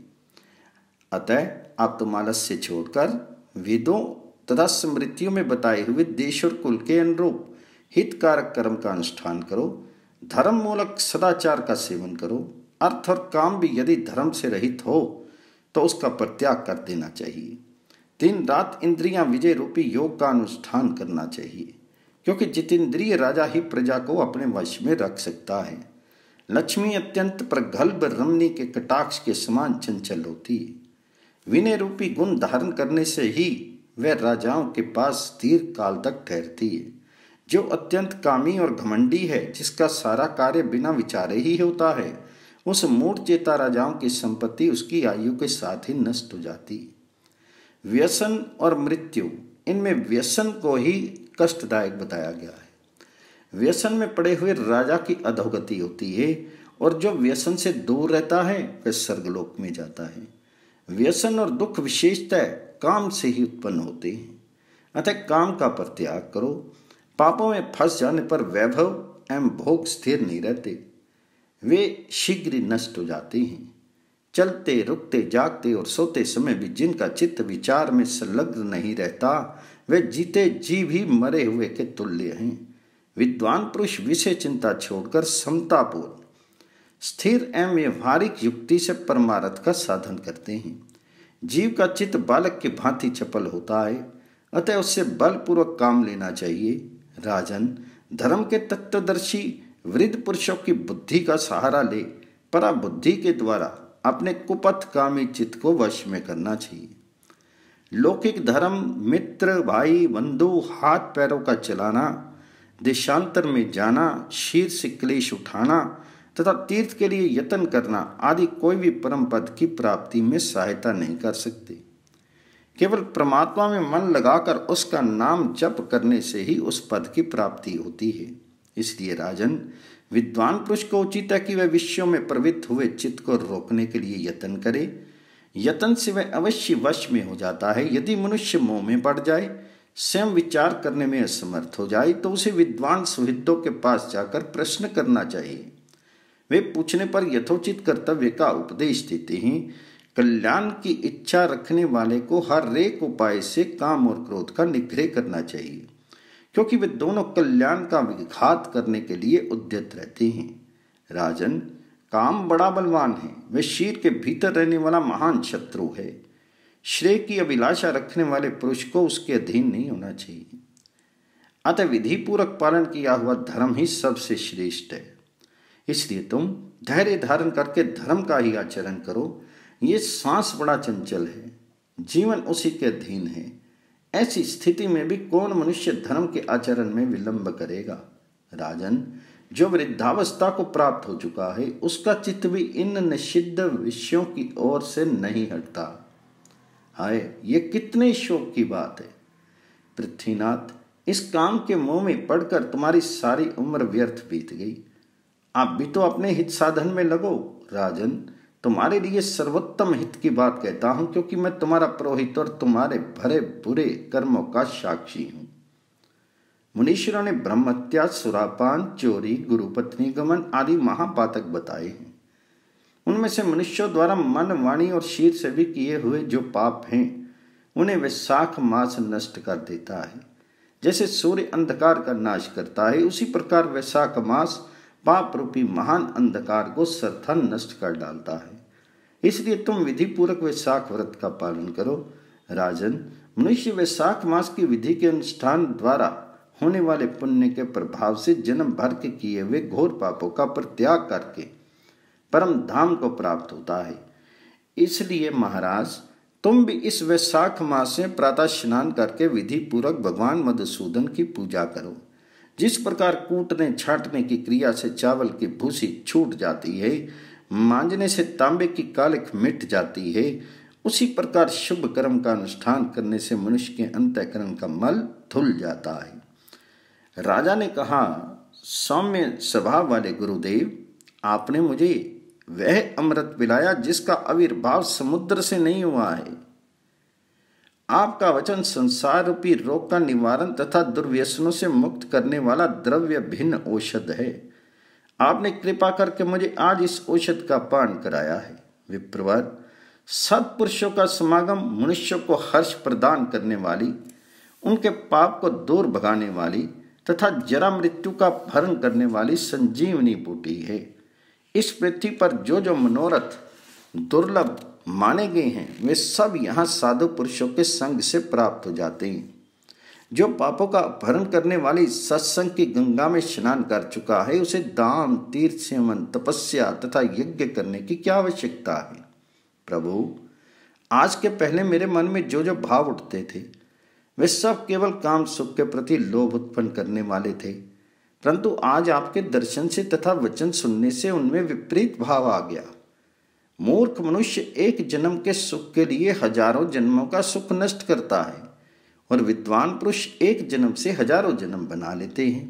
अतः आप तुम आलस्य छोड़कर वेदों तथा स्मृतियों में बताए हुए देश और कुल के अनुरूप हितकारक कर्म का अनुष्ठान करो। धर्म मूलक सदाचार का सेवन करो। अर्थ और काम भी यदि धर्म से रहित हो तो उसका परित्याग कर देना चाहिए। दिन रात इंद्रियां विजय रूपी योग का अनुष्ठान करना चाहिए, क्योंकि जितेंद्रिय राजा ही प्रजा को अपने वश में रख सकता है। लक्ष्मी अत्यंत प्रगल्भ रमणी के कटाक्ष के समान चंचल होती है। विनय रूपी गुण धारण करने से ही वह राजाओं के पास दीर्घ काल तक ठहरती है। जो अत्यंत कामी और घमंडी है, जिसका सारा कार्य बिना विचारे ही होता है, उस मूढ़ चेता राजाओं की संपत्ति उसकी आयु के साथ ही नष्ट हो जाती है। व्यसन और मृत्यु, इनमें व्यसन को ही कष्टदायक बताया गया है। व्यसन में पड़े हुए राजा की अधोगति होती है और जो व्यसन से दूर रहता है वह स्वर्गलोक में जाता है। व्यसन और दुख विशेषतः काम से ही उत्पन्न होते हैं। अतः काम का परित्याग करो। पापों में फंस जाने पर वैभव एवं भोग स्थिर नहीं रहते, वे शीघ्र नष्ट हो जाते हैं। चलते, रुकते, जागते और सोते समय भी जिनका चित्त विचार में संलग्न नहीं रहता, वे जीते जी भी मरे हुए के तुल्य हैं। विद्वान पुरुष विषय चिंता छोड़कर समतापूर्ण, स्थिर एवं व्यवहारिक युक्ति से परमार्थ का साधन करते हैं। जीव का चित्त बालक के भांति चपल होता है, अतः उससे बलपूर्वक काम लेना चाहिए। राजन, धर्म के तत्वदर्शी वृद्ध पुरुषों की बुद्धि का सहारा ले परा बुद्धि के द्वारा अपने कुपथ कामी चित्त को वश में करना चाहिए। लौकिक धर्म, मित्र, भाई, बंधु, हाथ पैरों का चलाना, देशांतर में जाना, शीर से क्लेश उठाना तथा तीर्थ के लिए यत्न करना आदि कोई भी परम पद की प्राप्ति में सहायता नहीं कर सकते। केवल परमात्मा में मन लगाकर उसका नाम जप करने से ही उस पद की प्राप्ति होती है। इसलिए राजन, विद्वान पुरुष को उचित है कि वह विषयों में प्रवृत्त हुए चित्त को रोकने के लिए यत्न करे। यत्न से वह अवश्य वश में हो जाता है। यदि मनुष्य मोह में पड़ जाए, स्वयं विचार करने में असमर्थ हो जाए, तो उसे विद्वान सुहृदों के पास जाकर प्रश्न करना चाहिए। वे पूछने पर यथोचित कर्तव्य का उपदेश देते हैं। कल्याण की इच्छा रखने वाले को हर एक उपाय से काम और क्रोध का निग्रह करना चाहिए, क्योंकि वे दोनों कल्याण का विघात करने के लिए उद्यत रहते हैं। राजन, काम बड़ा बलवान है, वह शीर के भीतर रहने वाला महान शत्रु है। श्रेय की अभिलाषा रखने वाले पुरुष को उसके अधीन नहीं होना चाहिए। अतः विधि पूर्वक पालन किया हुआ धर्म ही सबसे श्रेष्ठ है। इसलिए तुम धैर्य धारण करके धर्म का ही आचरण करो। ये सांस बड़ा चंचल है, जीवन उसी के अधीन है। ऐसी स्थिति में भी कौन मनुष्य धर्म के आचरण में विलंब करेगा। राजन, जो वृद्धावस्था को प्राप्त हो चुका है, उसका चित्त भी इन निषिद्ध विषयों की ओर से नहीं हटता। हाय, ये कितने शोक की बात है। पृथ्वीनाथ, इस काम के मोह में पड़कर तुम्हारी सारी उम्र व्यर्थ बीत गई। आप भी तो अपने हित साधन में लगो। राजन, तुम्हारे लिए सर्वोत्तम हित की बात कहता हूं, क्योंकि मैं तुम्हारा पुरोहित और तुम्हारे भरे बुरे कर्मों का साक्षी हूं। मुनीश्वरों ने ब्रह्महत्या, सुरापान, चोरी, गुरुपत्नी गमन आदि महापातक बताए हैं। उनमें से मनुष्यों द्वारा मन, वाणी और शीर से भी किए हुए जो पाप हैं, उन्हें वैशाख मास नष्ट कर देता है। जैसे सूर्य अंधकार का नाश करता है, उसी प्रकार वैशाख मास पाप रूपी महान अंधकार को सर्वथा नष्ट कर डालता है। इसलिए तुम विधि पूर्वक वैशाख व्रत का पालन करो। राजन, मनुष्य वैशाख मास की विधि के अनुष्ठान द्वारा होने वाले पुण्य के प्रभाव से जन्म भर के किए हुए घोर पापों का परित्याग करके परम धाम को प्राप्त होता है। इसलिए महाराज, तुम भी इस वैशाख मास में प्रातः स्नान करके विधि पूर्वक भगवान मधुसूदन की पूजा करो। जिस प्रकार कूटने छाटने की क्रिया से चावल की भूसी छूट जाती है, मांजने से तांबे की कालिख मिट जाती है, उसी प्रकार शुभ कर्म का अनुष्ठान करने से मनुष्य के अंतःकरण का मल धुल जाता है। राजा ने कहा, सौम्य स्वभाव वाले गुरुदेव, आपने मुझे वह अमृत पिलाया जिसका आविर्भाव समुद्र से नहीं हुआ है। आपका वचन संसार रूपी रोग का निवारण तथा दुर्व्यसनों से मुक्त करने वाला द्रव्य भिन्न औषध है। आपने कृपा करके मुझे आज इस औषध का पान कराया है। विप्रवर, सत्पुरुषों का समागम मनुष्यों को हर्ष प्रदान करने वाली, उनके पाप को दूर भगाने वाली तथा जरा मृत्यु का भरण करने वाली संजीवनी बूटी है। इस पृथ्वी पर जो जो मनोरथ दुर्लभ माने गए हैं, वे सब यहाँ साधु पुरुषों के संग से प्राप्त हो जाते हैं। जो पापों का अपहरण करने वाली सत्संग की गंगा में स्नान कर चुका है, उसे दान, तीर्थ सेवन, तपस्या तथा यज्ञ करने की क्या आवश्यकता है। प्रभु, आज के पहले मेरे मन में जो जो भाव उठते थे, वे सब केवल काम सुख के प्रति लोभ उत्पन्न करने वाले थे, परंतु आज आपके दर्शन से तथा वचन सुनने से उनमें विपरीत भाव आ गया। मूर्ख मनुष्य एक जन्म के सुख के लिए हजारों जन्मों का सुख नष्ट करता है, और विद्वान पुरुष एक जन्म से हजारों जन्म बना लेते हैं।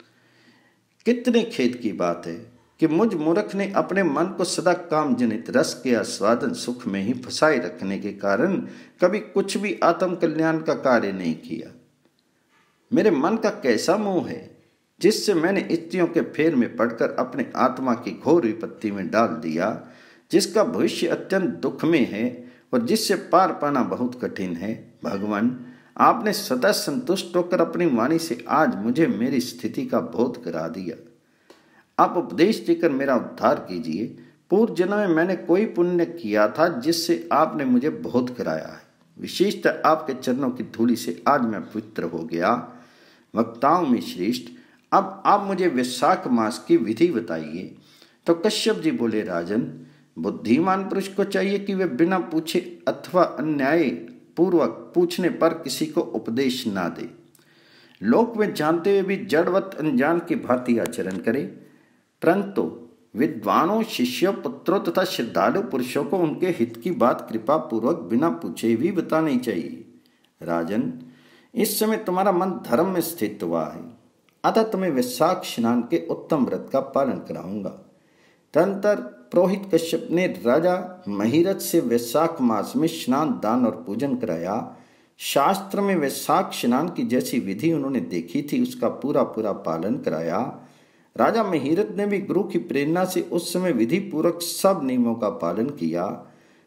कितने खेद की बात है कि मुझ मूर्ख ने अपने मन को सदा काम जनित रस के आस्वादन सुख में ही फंसाए रखने के कारण कभी कुछ भी आत्म कल्याण का कार्य नहीं किया। मेरे मन का कैसा मोह है, जिससे मैंने स्त्रियों के फेर में पड़कर अपने आत्मा की घोर विपत्ति में डाल दिया, जिसका भविष्य अत्यंत दुख में है और जिससे पार पाना बहुत कठिन है। भगवान, आपने सदा संतुष्ट होकर अपनी वाणी से आज मुझे मेरी स्थिति का बोध करा दिया। आप उपदेश देकर मेरा उद्धार कीजिए। पूर्व जन्म में मैंने कोई पुण्य किया था जिससे आपने मुझे बोध कराया है। विशेषतः आपके चरणों की धूलि से आज मैं पवित्र हो गया। वक्ताओं में श्रेष्ठ, अब आप मुझे वैशाख मास की विधि बताइए। तो कश्यप जी बोले, राजन, बुद्धिमान पुरुष को चाहिए कि वे बिना पूछे अथवा अन्याय पूर्वक पूछने पर किसी को उपदेश ना दे। लोक में जानते हुए भी जड़वत अनजान की भांति आचरण करे, परंतु विद्वानों, शिष्यों, पुत्रों तथा श्रद्धालु पुरुषों को उनके हित की बात कृपा पूर्वक बिना पूछे भी बतानी चाहिए। राजन, इस समय तुम्हारा मन धर्म में स्थित हुआ है, अतः तुम्हें वैशाख स्नान के उत्तम व्रत का पालन कराऊंगा। तदंतर पुरोहित कश्यप ने राजा महिरथ से वैशाख मास में स्नान, दान और पूजन कराया। शास्त्र में वैशाख स्नान की जैसी विधि उन्होंने देखी थी, उसका पूरा पूरा पालन कराया। राजा महिरथ ने भी गुरु की प्रेरणा से उस समय विधि पूर्वक सब नियमों का पालन किया।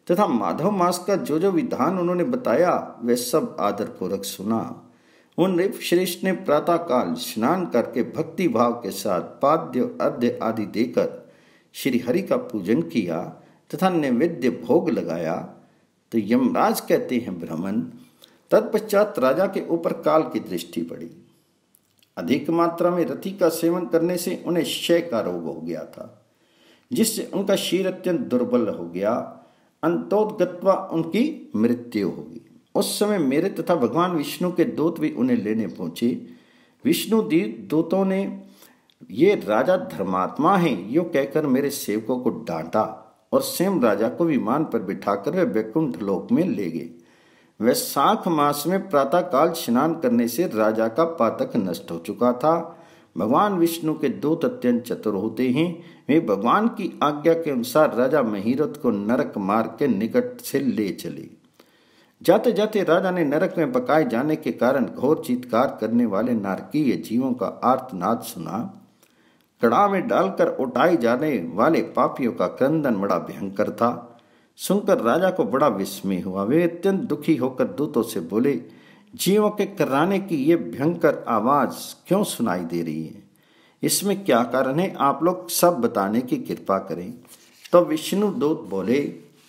तथा माधव मास का जो जो विधान उन्होंने बताया वह सब आदरपूर्वक सुना। उन ऋषिश्रेष्ठ ने प्रातः काल स्नान करके भक्ति भाव के साथ पाद्य अर्घ्य आदि देकर श्री हरि का पूजन किया तथा नैवेद्य भोग लगाया। तो यमराज कहते हैं ब्राह्मण, तत्पश्चात राजा के ऊपर काल की दृष्टि पड़ी। अधिक मात्रा में रति का सेवन करने से उन्हें क्षय का रोग हो गया था, जिससे उनका शरीर अत्यंत दुर्बल हो गया। अंतोदगत्वा उनकी मृत्यु होगी। उस समय मेरे तथा भगवान विष्णु के दूत भी उन्हें लेने पहुंचे। विष्णु दूतों ने ये राजा धर्मात्मा हैं यो कहकर मेरे सेवकों को डांटा और स्वयं राजा को विमान पर बिठाकर वे वैकुंठ लोक में ले गए। वैशाख मास में प्रातः काल स्नान करने से राजा का पातक नष्ट हो चुका था। भगवान विष्णु के दूत अत्यंत चतुर होते हैं। वे भगवान की आज्ञा के अनुसार राजा महिरथ को नरक मार्ग के निकट से ले चले। जाते जाते राजा ने नरक में पकाए जाने के कारण घोर चित्कार करने वाले नारकीय जीवों का आर्तनाद सुना। कड़ा में डालकर उठाए जाने वाले पापियों का क्रंदन बड़ा भयंकर था। सुनकर राजा को बड़ा विस्मय हुआ। वे अत्यंत दुखी होकर दूतों से बोले, जीवों के कराने की ये भयंकर आवाज क्यों सुनाई दे रही है? इसमें क्या कारण है? आप लोग सब बताने की कृपा करें। तो विष्णु दूत बोले,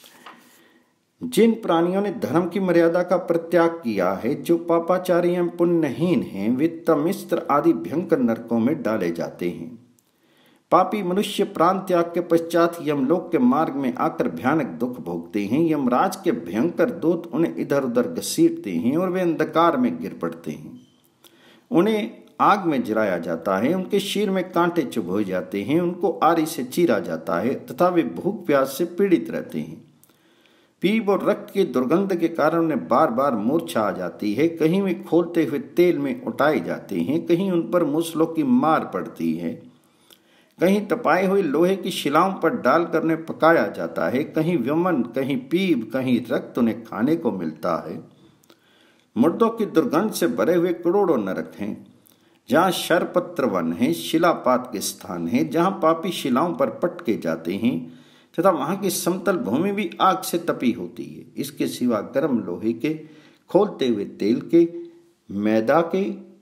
जिन प्राणियों ने धर्म की मर्यादा का परित्याग किया है, जो पापाचारी एवं पुण्यहीन हैं, वे तमिस्त्र आदि भयंकर नरकों में डाले जाते हैं। पापी मनुष्य प्राण त्याग के पश्चात यमलोक के मार्ग में आकर भयानक दुख भोगते हैं। यमराज के भयंकर दूत उन्हें इधर उधर घसीटते हैं और वे अंधकार में गिर पड़ते हैं। उन्हें आग में जलाया जाता है, उनके शरीर में कांटे चुभ हो जाते हैं, उनको आरी से चीरा जाता है तथा वे भूख प्यास से पीड़ित रहते हैं। पीप और रक्त की दुर्गंध के कारण उन्हें बार बार मूर्छा आ जाती है। कहीं वे खोलते हुए तेल में उठाए जाते हैं, कहीं उन पर मूसलों की मार पड़ती है, कहीं तपाए हुए लोहे की शिलाओं पर डालकर उन्हें पकाया जाता है, कहीं व्यमन, कहीं पीप, कहीं रक्त उन्हें खाने को मिलता है। मुर्दों की दुर्गंध से भरे हुए करोड़ों नरक हैं, जहाँ शरपत्र वन है, शिलापात के स्थान है, जहाँ पापी शिलाओं पर पटके जाते हैं तथा वहाँ की समतल भूमि भी आग से तपी होती है। इसके सिवा गर्म लोहे के, खोलते हुए तेल के, मैदा के,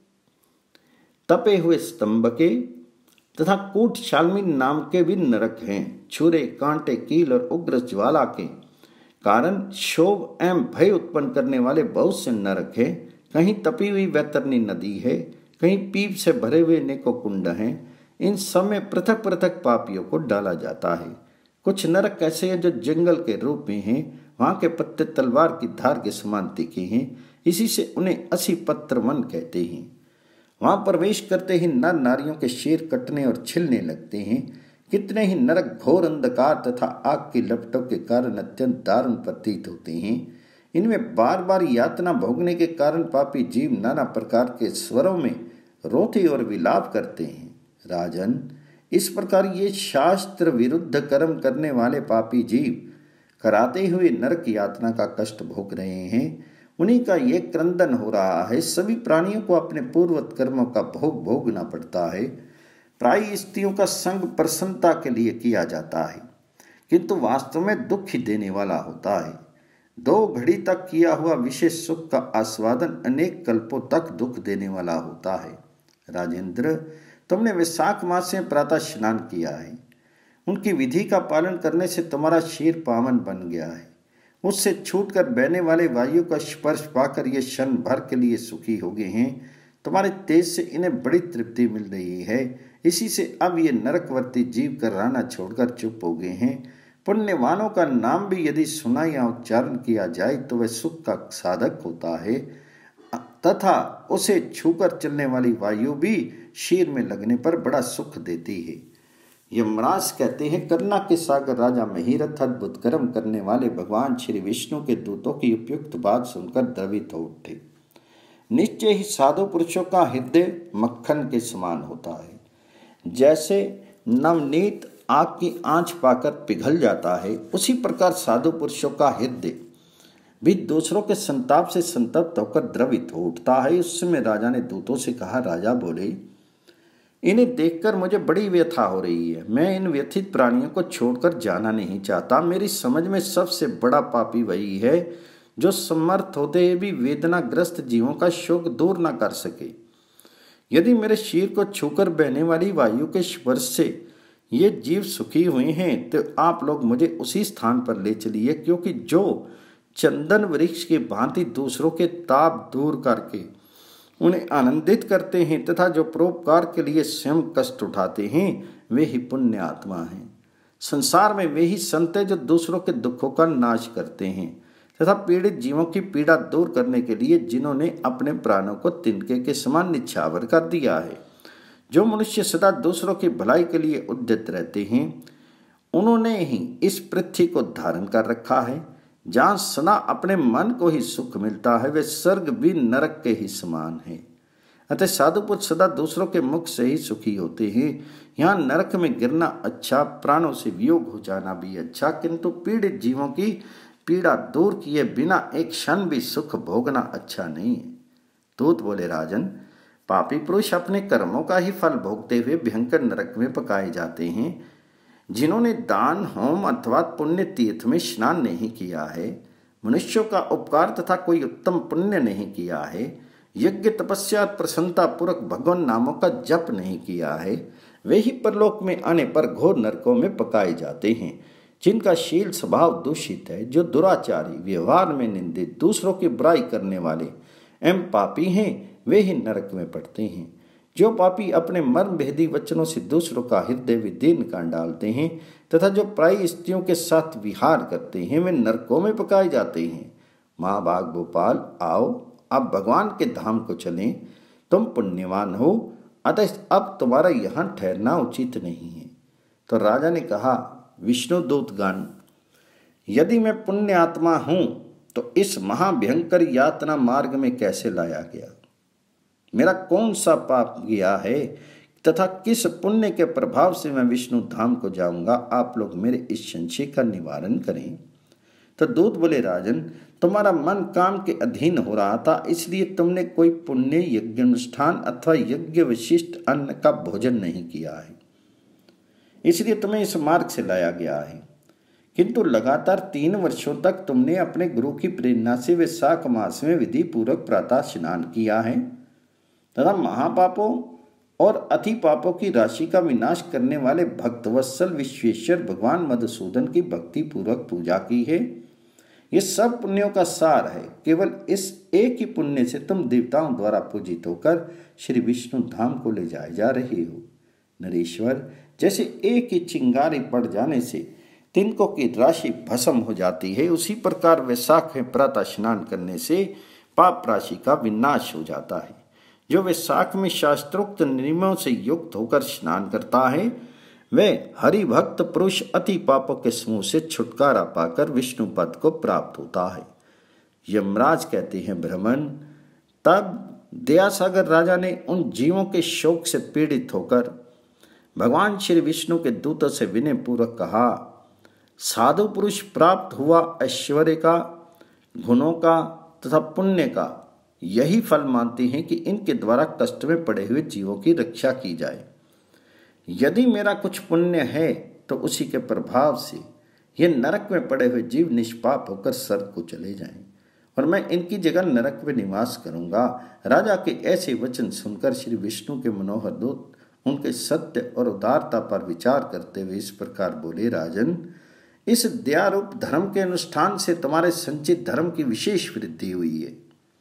तपे हुए स्तंभ के तथा कूट शालमीन नाम के भी नरक हैं। छुरे, कांटे, कील और उग्र ज्वाला के कारण क्षोभ एवं भय उत्पन्न करने वाले बहुत से नरक हैं। कहीं तपी हुई वैतरनी नदी है, कहीं पीप से भरे हुए अनेकों कुंड हैं। इन सब में पृथक पृथक पापियों को डाला जाता है। कुछ नरक ऐसे हैं जो जंगल के रूप में हैं, वहाँ के पत्ते तलवार की धार के समान तीखे हैं, इसी से उन्हें असी पत्र वन कहते हैं। वहां प्रवेश करते ही नर नारियों के शेर कटने और छिलने लगते हैं। कितने ही नरक घोर अंधकार तथा आग की लपटों के कारण अत्यंत दारुण प्रतीत होते हैं। इनमें बार बार यातना भोगने के कारण पापी जीव नाना प्रकार के स्वरों में रोते और विलाप करते हैं। राजन, इस प्रकार ये शास्त्र विरुद्ध कर्म करने वाले पापी जीव कराते हुए नरक यातना का कष्ट भोग रहे हैं। उन्हीं का ये क्रंदन हो रहा है। सभी प्राणियों को अपने पूर्वत कर्मों का भोग भोगना पड़ता है। प्राय स्त्रियों का संग प्रसन्नता के लिए किया जाता है, किंतु वास्तव में दुख ही देने वाला होता है। दो घड़ी तक किया हुआ विशेष सुख का आस्वादन अनेक कल्पों तक दुख देने वाला होता है। राजेंद्र, तुमने वैशाख मास में प्रातः स्नान किया है। उनकी विधि का पालन करने से तुम्हारा शरीर पावन बन गया है। उससे छूटकर बहने वाले वायु का स्पर्श पाकर ये क्षण भर के लिए सुखी हो गए हैं। तुम्हारे तेज से इन्हें बड़ी तृप्ति मिल रही है। इसी से अब ये नरकवर्ती जीव कराना छोड़कर चुप हो गए हैं। पुण्यवानों का नाम भी यदि सुना या उच्चारण किया जाए तो वह सुख का साधक होता है तथा उसे छूकर चलने वाली वायु भी शीर में लगने पर बड़ा सुख देती है। यमराज कहते हैं, करुणा के सागर राजा महिरथ अद्भुत कर्म करने वाले भगवान श्री विष्णु के दूतों की उपयुक्त बात सुनकर द्रवित हो उठे। निश्चय ही साधु पुरुषों का हृदय मक्खन के समान होता है। जैसे नवनीत आग की आंच पाकर पिघल जाता है, उसी प्रकार साधु पुरुषों का हृदय भी दूसरों के संताप से संतप्त होकर द्रवित हो उठता है। उस समय राजा ने दूतों से कहा, राजा बोले, इन्हें देखकर मुझे बड़ी व्यथा हो रही है। मैं इन व्यथित प्राणियों को छोड़कर जाना नहीं चाहता। मेरी समझ में सबसे बड़ा पापी वही है जो समर्थ होते हुए भी वेदनाग्रस्त जीवों का शोक दूर न कर सके। यदि मेरे शीर को छूकर बहने वाली वायु के स्पर्श से ये जीव सुखी हुए हैं तो आप लोग मुझे उसी स्थान पर ले चलिए, क्योंकि जो चंदन वृक्ष की भांति दूसरों के ताप दूर करके उन्हें आनंदित करते हैं तथा जो परोपकार के लिए स्वयं कष्ट उठाते हैं वे ही पुण्य आत्मा हैं। संसार में वे ही संत हैं जो दूसरों के दुखों का नाश करते हैं तथा पीड़ित जीवों की पीड़ा दूर करने के लिए जिन्होंने अपने प्राणों को तिनके के समान निछावर कर दिया है। जो मनुष्य सदा दूसरों की भलाई के लिए उद्यत रहते हैं उन्होंने ही इस पृथ्वी को धारण कर रखा है। जहाँ सदा अपने मन को ही सुख मिलता है वे स्वर्ग भी नरक के ही समान है। अतः साधु पुरुष सदा दूसरों के मुख से ही सुखी होते हैं। यहाँ नरक में गिरना अच्छा, प्राणों से वियोग हो जाना भी अच्छा, किंतु पीड़ित जीवों की पीड़ा दूर किए बिना एक क्षण भी सुख भोगना अच्छा नहीं है। दूत बोले, राजन, पापी पुरुष अपने कर्मों का ही फल भोगते हुए भयंकर नरक में पकाए जाते हैं। जिन्होंने दान, होम अथवा पुण्य तीर्थ में स्नान नहीं किया है, मनुष्यों का उपकार तथा कोई उत्तम पुण्य नहीं किया है, यज्ञ तपस्या प्रसन्नता पूर्वक भगवान नामों का जप नहीं किया है, वे ही परलोक में आने पर घोर नरकों में पकाए जाते हैं। जिनका शील स्वभाव दूषित है, जो दुराचारी, व्यवहार में निंदित, दूसरों की बुराई करने वाले एवं पापी हैं, वे ही नरक में पड़ते हैं। जो पापी अपने मर्म भेदी वचनों से दूसरों का हृदय विदीर्ण कर डालते हैं तथा जो प्रायी स्त्रियों के साथ विहार करते हैं वे नरकों में पकाए जाते हैं। महाभाग गोपाल, आओ अब भगवान के धाम को चलें। तुम पुण्यवान हो, अतः अब तुम्हारा यहाँ ठहरना उचित नहीं है। तो राजा ने कहा, विष्णु दूतगण, यदि मैं पुण्य आत्मा हूँ तो इस महाभयंकर यातना मार्ग में कैसे लाया गया? मेरा कौन सा पाप किया है तथा किस पुण्य के प्रभाव से मैं विष्णु धाम को जाऊंगा? आप लोग मेरे इस संशय का निवारण करें। तो दूत बोले, राजन, तुम्हारा मन काम के अधीन हो रहा था, इसलिए तुमने कोई पुण्य यज्ञ अनुष्ठान अथवा यज्ञ विशिष्ट अन्न का भोजन नहीं किया है, इसलिए तुम्हें इस मार्ग से लाया गया है। किंतु लगातार तीन वर्षों तक तुमने अपने गुरु की प्रेरणा से वैशाख मास में विधि पूर्वक प्रातः स्नान किया है तथा महापापों और अति पापों की राशि का विनाश करने वाले भक्तवत्सल विश्वेश्वर भगवान मधुसूदन की भक्ति पूर्वक पूजा की है। ये सब पुण्यों का सार है। केवल इस एक ही पुण्य से तुम देवताओं द्वारा पूजित होकर श्री विष्णु धाम को ले जाए जा रहे हो। नरेश्वर, जैसे एक ही चिंगारी पड़ जाने से तिनकों की राशि भस्म हो जाती है, उसी प्रकार वैशाख में प्रातः स्नान करने से पाप राशि का विनाश हो जाता है। जो वैशाख में शास्त्रोक्त नियमों से युक्त होकर स्नान करता है वह हरि भक्त पुरुष अति पापों के समूह से छुटकारा पाकर विष्णु पद को प्राप्त होता है। यमराज कहते हैं, ब्राह्मण, तब दयासागर राजा ने उन जीवों के शोक से पीड़ित होकर भगवान श्री विष्णु के दूतों से विनय पूर्वक कहा, साधु पुरुष प्राप्त हुआ ऐश्वर्य का, गुणों का तथा पुण्य का यही फल मानते हैं कि इनके द्वारा कष्ट में पड़े हुए जीवों की रक्षा की जाए। यदि मेरा कुछ पुण्य है तो उसी के प्रभाव से ये नरक में पड़े हुए जीव निष्पाप होकर स्वर्ग को चले जाएं और मैं इनकी जगह नरक में निवास करूंगा। राजा के ऐसे वचन सुनकर श्री विष्णु के मनोहर दूत उनके सत्य और उदारता पर विचार करते हुए इस प्रकार बोले, राजन, इस दयारूप धर्म के अनुष्ठान से तुम्हारे संचित धर्म की विशेष वृद्धि हुई है।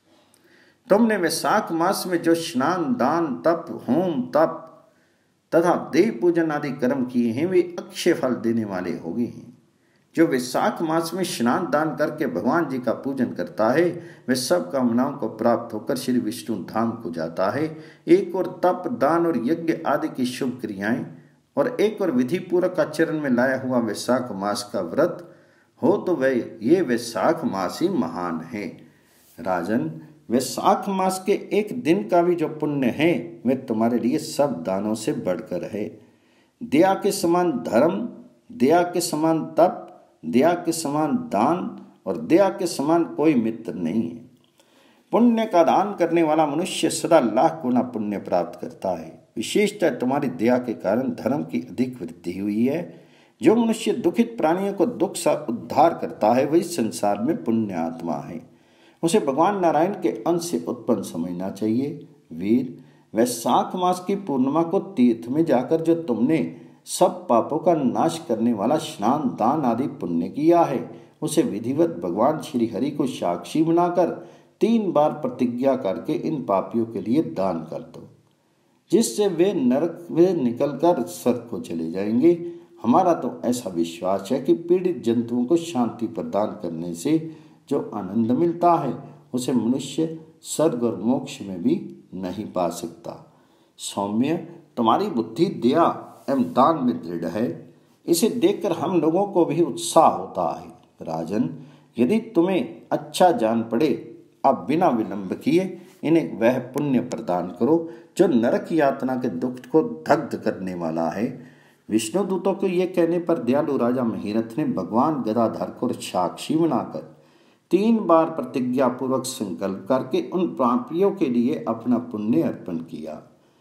तुमने वैशाख मास में जो स्नान, दान, तप, होम, तप तथा देव पूजन आदि कर्म किए हैं वे अक्षय फल देने वाले हो गए हैं। जो वैशाख मास में स्नान दान करके भगवान जी का पूजन करता है वह सब कामनाओं को प्राप्त होकर श्री विष्णु धाम को जाता है। एक और तप, दान और यज्ञ आदि की शुभ क्रियाएं और एक और विधि पूर्वक आचरण में लाया हुआ वैशाख मास का व्रत हो तो वह ये वैशाख मास ही महान है। राजन, वैशाख मास के एक दिन का भी जो पुण्य है वह तुम्हारे लिए सब दानों से बढ़कर है। दया के समान धर्म, दया के समान तप, दया के समान दान और दया के समान कोई मित्र नहीं है। पुण्य का दान करने वाला मनुष्य सदा लाख गुना पुण्य प्राप्त करता है। विशेषतः तुम्हारी दया के कारण धर्म की अधिक वृद्धि हुई है। जो मनुष्य दुखित प्राणियों को दुख से उद्धार करता है वही संसार में पुण्य आत्मा है। उसे भगवान नारायण के अंश से उत्पन्न समझना चाहिए। वीर, वैशाख मास की पूर्णिमा को तीर्थ में जाकर जो तुमने सब पापों का नाश करने वाला स्नान, दान आदि पुण्य किया है, उसे विधिवत भगवान श्री हरि को साक्षी बनाकर तीन बार प्रतिज्ञा करके इन पापियों के लिए दान कर दो, जिससे वे नरक में निकलकर स्वर्ग को चले जाएंगे। हमारा तो ऐसा विश्वास है कि पीड़ित जंतुओं को शांति प्रदान करने से जो आनंद मिलता है उसे मनुष्य स्वर्ग और मोक्ष में भी नहीं पा सकता। सौम्य, तुम्हारी बुद्धि दया एवं दान में दृढ़ है, इसे देखकर हम लोगों को भी उत्साह होता है। राजन, यदि तुम्हें अच्छा जान पड़े, आप बिना विलंब किए इन्हें वह पुण्य प्रदान करो जो नरक यातना के दुख को दग्ध करने वाला है। विष्णु दूतों को यह कहने पर दयालु राजा महिरथ ने भगवान गदाधर को साक्षी बनाकर तीन बार प्रतिज्ञा पूर्वक संकल्प करके उन पापियों के लिए अपना पुण्य अर्पण किया।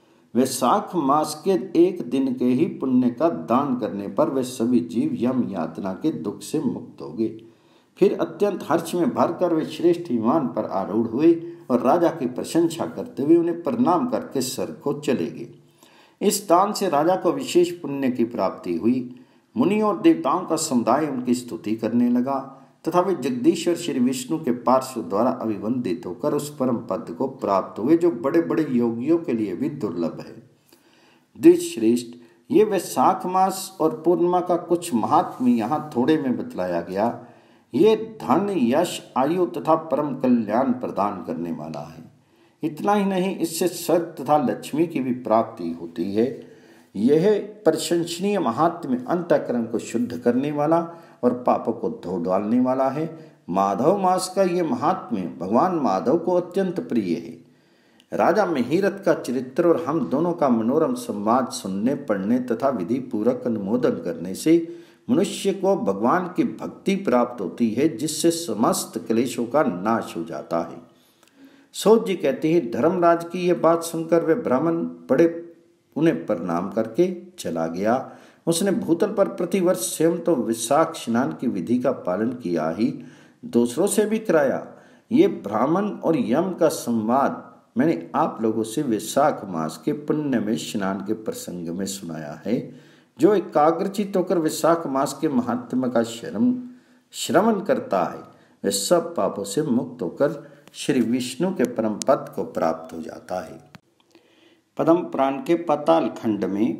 वैशाख मास के एक दिन के ही पुण्य का दान करने पर वे सभी जीव यम यातना के दुख से मुक्त हो गए। फिर अत्यंत हर्ष में भरकर वे श्रेष्ठ विमान पर आरूढ़ हुए और राजा की प्रशंसा करते हुए उन्हें प्रणाम करके स्वर्ग को चले गए। इस दान से राजा को विशेष पुण्य की प्राप्ति हुई। मुनियों और देवताओं का समुदाय उनकी स्तुति करने लगा तथा वे जगदीश्वर श्री विष्णु के पार्श्व द्वारा अभिवंदित होकर उस परम पद को प्राप्त हुए जो बड़े बड़े योगियों के लिए भी दुर्लभ है। द्विजश्रेष्ठ, ये वैशाख मास और पूर्णिमा का कुछ महात्म्य यहाँ थोड़े में बतलाया गया। ये धन, यश, आयु तथा परम कल्याण प्रदान करने वाला है। इतना ही नहीं, इससे स्वर्ग तथा लक्ष्मी की भी प्राप्ति होती है। यह प्रशंसनीय महात्म्य अंतःकरण को शुद्ध करने वाला और पापों को धो डालने वाला है। माधव मास का ये महात्म्य भगवान माधव को अत्यंत प्रिय है। राजा महिरथ का चरित्र और हम दोनों का मनोरम संवाद सुनने, पढ़ने तथा विधि पूर्वक अनुमोदन करने से मनुष्य को भगवान की भक्ति प्राप्त होती है, जिससे समस्त क्लेशों का नाश हो जाता है। सौत जी कहते हैं, धर्मराज की यह बात सुनकर वे ब्राह्मण बड़े उन्हें प्रणाम करके चला गया। उसने भूतल पर प्रतिवर्ष स्वयं तो विशाख स्नान की विधि का पालन किया ही, दूसरों से भी कराया। ये ब्राह्मण और यम का संवाद मैंने आप लोगों से वैशाख मास के पुण्य में स्नान के प्रसंग में सुनाया है। जो एकाग्रचित होकर वैशाख मास के महात्म्य का श्रम श्रवण करता है वह सब पापों से मुक्त होकर श्री विष्णु के परम पद को प्राप्त हो जाता है। पद्म पुराण के पाताल खंड में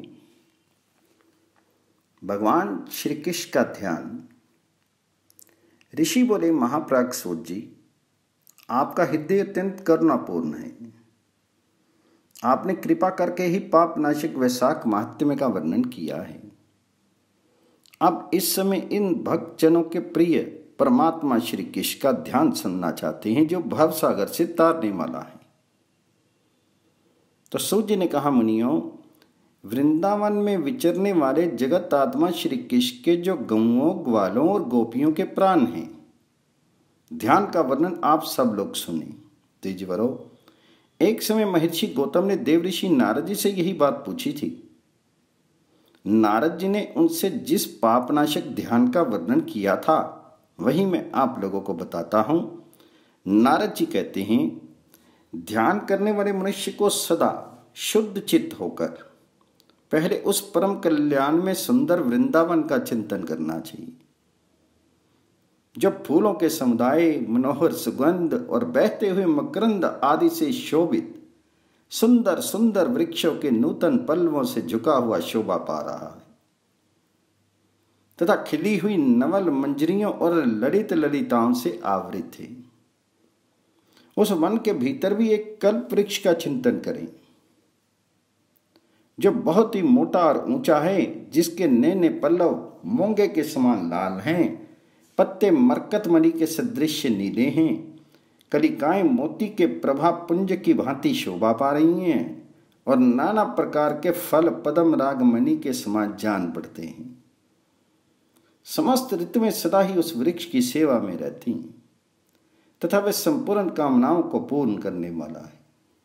भगवान श्री कृष्ण का ध्यान। ऋषि बोले, महाप्राज्ञ सूत जी, आपका हृदय अत्यंत करुणापूर्ण है। आपने कृपा करके ही पाप नाशक वैशाख महात्म्य का वर्णन किया है। अब इस समय इन भक्तजनों के प्रिय परमात्मा श्री कृष्ण का ध्यान सुनना चाहते हैं, जो भवसागर से तारने वाला है। तो सूत जी ने कहा, मुनियों, वृंदावन में विचरने वाले जगत आत्मा श्री कृष्ण के जो गौओं, ग्वालों और गोपियों के प्राण हैं, ध्यान का वर्णन आप सब लोग सुने। तेजवरो, एक समय महर्षि गौतम ने देव ऋषि नारद जी से यही बात पूछी थी। नारद जी ने उनसे जिस पापनाशक ध्यान का वर्णन किया था वही मैं आप लोगों को बताता हूं। नारद जी कहते हैं, ध्यान करने वाले मनुष्य को सदा शुद्ध चित्त होकर पहले उस परम कल्याण में सुंदर वृंदावन का चिंतन करना चाहिए, जो फूलों के समुदाय, मनोहर सुगंध और बहते हुए मकरंद आदि से शोभित सुंदर सुंदर वृक्षों के नूतन पल्लवों से झुका हुआ शोभा पा रहा है तथा खिली हुई नवल मंजरियों और ललित ललिताओं से आवृत है। उस वन के भीतर भी एक कल्प वृक्ष का चिंतन करें, जो बहुत ही मोटा और ऊंचा है, जिसके नैने पल्लव मूंगे के समान लाल हैं, पत्ते मरकत मणि के सदृश नीले हैं, कलिकाएं मोती के प्रभा पुंज की भांति शोभा पा रही हैं और नाना प्रकार के फल पद्म राग मणि के समान जान पड़ते हैं। समस्त ऋतु में सदा ही उस वृक्ष की सेवा में रहती हैं। तथा वह संपूर्ण कामनाओं को पूर्ण करने वाला है।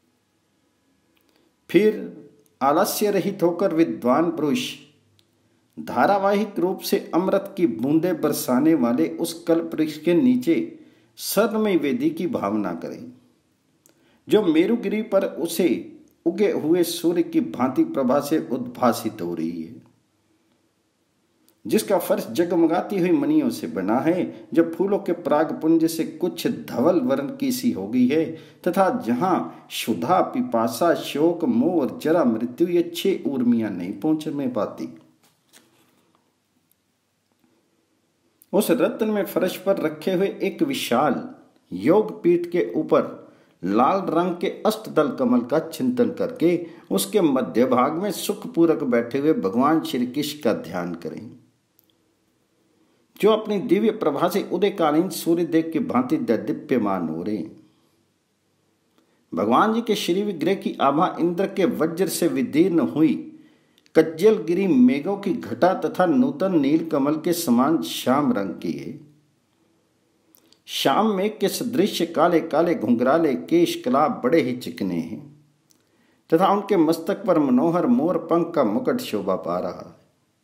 फिर आलस्य रहित होकर विद्वान पुरुष धारावाहिक रूप से अमृत की बूंदें बरसाने वाले उस कल्प वृक्ष के नीचे सर्वमय वेदी की भावना करें, जो मेरुगिरी पर उसे उगे हुए सूर्य की भांति प्रभा से उद्भासित हो रही है, जिसका फर्श जगमगाती हुई मणियों से बना है, जो फूलों के परागपुंज से कुछ धवल वर्ण की सी हो गई है, तथा जहां क्षुधा, पिपासा, शोक, मोह और जरा मृत्यु ये छह उर्मियां नहीं पहुंच में पाती। उस रत्न में फर्श पर रखे हुए एक विशाल योग पीठ के ऊपर लाल रंग के अष्टदल कमल का चिंतन करके उसके मध्य भाग में सुखपूर्वक बैठे हुए भगवान श्री कृष्ण का ध्यान करें, जो अपनी दिव्य प्रभा से उदयकालीन सूर्यदेव की भांति दीप्यमान हो रहे हैं। भगवान जी के श्री विग्रह की आभा इंद्र के वज्र से विदीर्ण हुई कज्जल गिरी मेघों की घटा तथा नूतन नील कमल के समान श्याम रंग की है। श्याम मेघ के सदृश काले काले घुंघराले केश कलाप बड़े ही चिकने हैं, तथा उनके मस्तक पर मनोहर मोर पंख का मुकुट शोभा पा रहा है।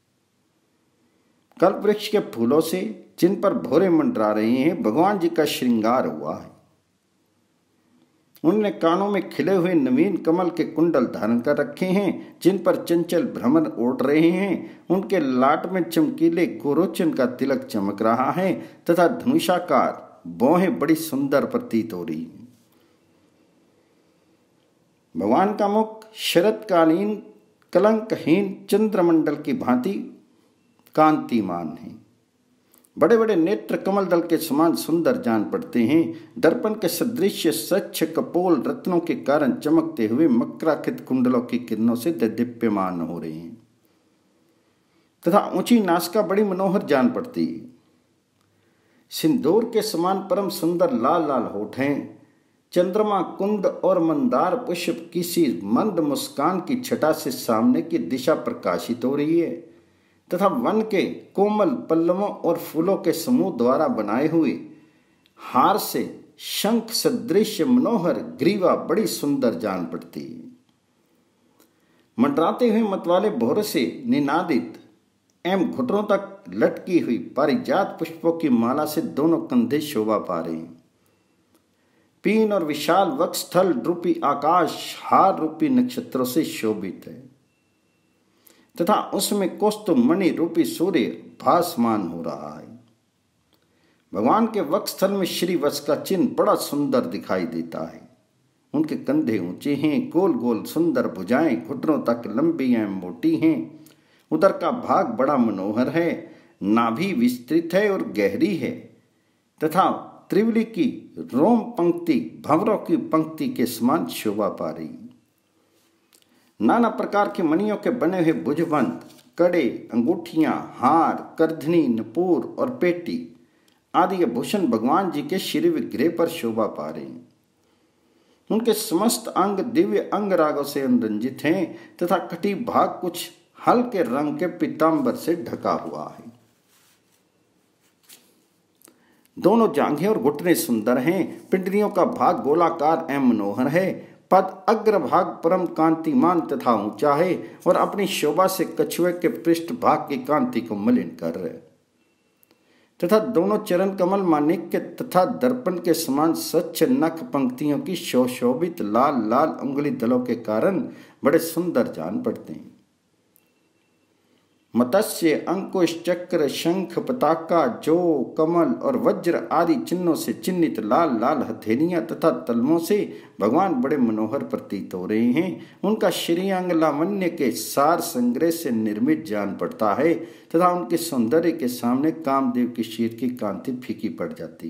कल्प वृक्ष के फूलों से जिन पर भौरे मंडरा रहे हैं, भगवान जी का श्रृंगार हुआ है। उनने कानों में खिले हुए नवीन कमल के कुंडल धारण कर रखे हैं, जिन पर चंचल भ्रमर उड़ रहे हैं। उनके लाट में चमकीले गोरोचन का तिलक चमक रहा है, तथा धनुषाकार भौहें बड़ी सुंदर प्रतीत हो रही हैं। भगवान का मुख शरतकालीन कलंकहीन चंद्रमंडल की भांति कांतिमान है। बड़े बड़े नेत्र कमल दल के समान सुंदर जान पड़ते हैं। दर्पण के सदृश स्वच्छ कपोल रत्नों के कारण चमकते हुए मकराखित कुंडलों की किरणों से दीप्यमान हो रहे हैं, तथा ऊंची नासिका बड़ी मनोहर जान पड़ती है। सिंदूर के समान परम सुंदर लाल लाल होठ हैं। चंद्रमा, कुंद और मंदार पुष्प किसी मंद मुस्कान की छटा से सामने की दिशा प्रकाशित हो रही है, तथा वन के कोमल पल्लवों और फूलों के समूह द्वारा बनाए हुए हार से शंख सदृश मनोहर ग्रीवा बड़ी सुंदर जान पड़ती है। मंडराते हुए मतवाले भौर से निनादित एवं घुटनों तक लटकी हुई पारिजात पुष्पों की माला से दोनों कंधे शोभा पा रहे हैं। पीन और विशाल वक्षस्थल रूपी आकाश हार रूपी नक्षत्रों से शोभित है, तथा उसमें कौस्तुभ मणि रूपी सूर्य भासमान हो रहा है। भगवान के वक्षस्थल में श्री वत्स का चिन्ह बड़ा सुंदर दिखाई देता है। उनके कंधे ऊंचे हैं, गोल गोल सुंदर भुजाएं घुटनों तक लंबी एवं मोटी हैं। उदर का भाग बड़ा मनोहर है, नाभि विस्तृत है और गहरी है, तथा त्रिवली की रोम पंक्ति भंवरों की पंक्ति के समान शोभा पा रही। नाना प्रकार के मणियों के बने हुए भुजबंद, कड़े, अंगूठियां, हार, करधनी, नपूर और पेटी आदि आभूषण भगवान जी के श्री विग्रह पर शोभा पा रहे हैं। उनके समस्त अंग दिव्य अंग रागों से अनुरंजित हैं, तथा कटी भाग कुछ हल्के रंग के पीतांबर से ढका हुआ है। दोनों जांघें और घुटने सुंदर हैं। पिंडलियों का भाग गोलाकार एवं मनोहर है। पद अग्रभाग परम कांतिमान तथा ऊंचा है, और अपनी शोभा से कछुए के पृष्ठ भाग की कांति को मलिन कर रहे, तथा दोनों चरण कमल माणिक्य तथा दर्पण के समान स्वच्छ नख पंक्तियों की शोशोभित लाल लाल अंगुली दलों के कारण बड़े सुंदर जान पड़ते हैं। मत्स्य, अंकुश, चक्र, शंख, पताका, जो, कमल और वज्र आदि चिन्हों से चिन्हित लाल लाल हथेलियां तथा तलमों से भगवान बड़े मनोहर प्रतीत हो रहे हैं। उनका श्रीअंग लावण्य के सार संग्रह से निर्मित जान पड़ता है, तथा उनके सौंदर्य के सामने कामदेव की शीर की कांति फीकी पड़ जाती।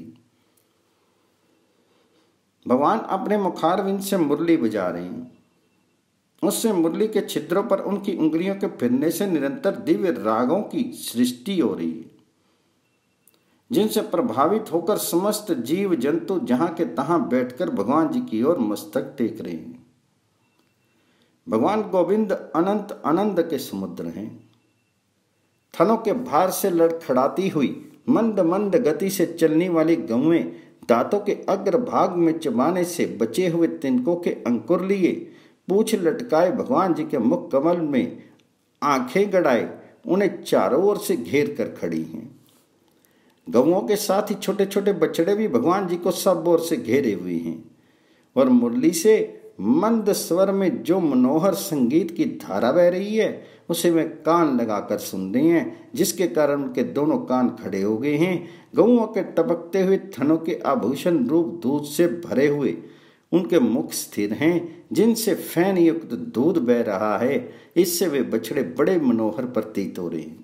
भगवान अपने मुखारविंद से मुरली बजा रहे हैं। उससे मुरली के छिद्रों पर उनकी उंगलियों के फिरने से निरंतर दिव्य रागों की सृष्टि हो रही है, जिनसे प्रभावित होकर समस्त जीव जंतु जहां के तहां बैठकर भगवान जी की ओर मस्तक टेक रहे हैं। भगवान गोविंद अनंत आनंद के समुद्र हैं। थनों के भार से लड़खड़ाती हुई मंद मंद गति से चलने वाली गौएं दांतों के अग्रभाग में चबाने से बचे हुए तिनकों के अंकुर लिए, पूंछ लटकाए भगवान जी के मुख कमल में आंखें गड़ाए उन्हें चारों ओर से घेर कर खड़ी हैं। गौओं के साथ ही छोटे छोटे बछड़े भी भगवान जी को सब ओर से घेरे हुए हैं और मुरली से मंद स्वर में जो मनोहर संगीत की धारा बह रही है उसे वे कान लगाकर सुन रहे हैं, जिसके कारण उनके दोनों कान खड़े हो गए हैं। गौओं के टपकते हुए थनों के आभूषण रूप दूध से भरे हुए उनके मुख स्थिर हैं, जिनसे फैन युक्त दूध बह रहा है। इससे वे बछड़े बड़े मनोहर प्रतीत हो रहे हैं।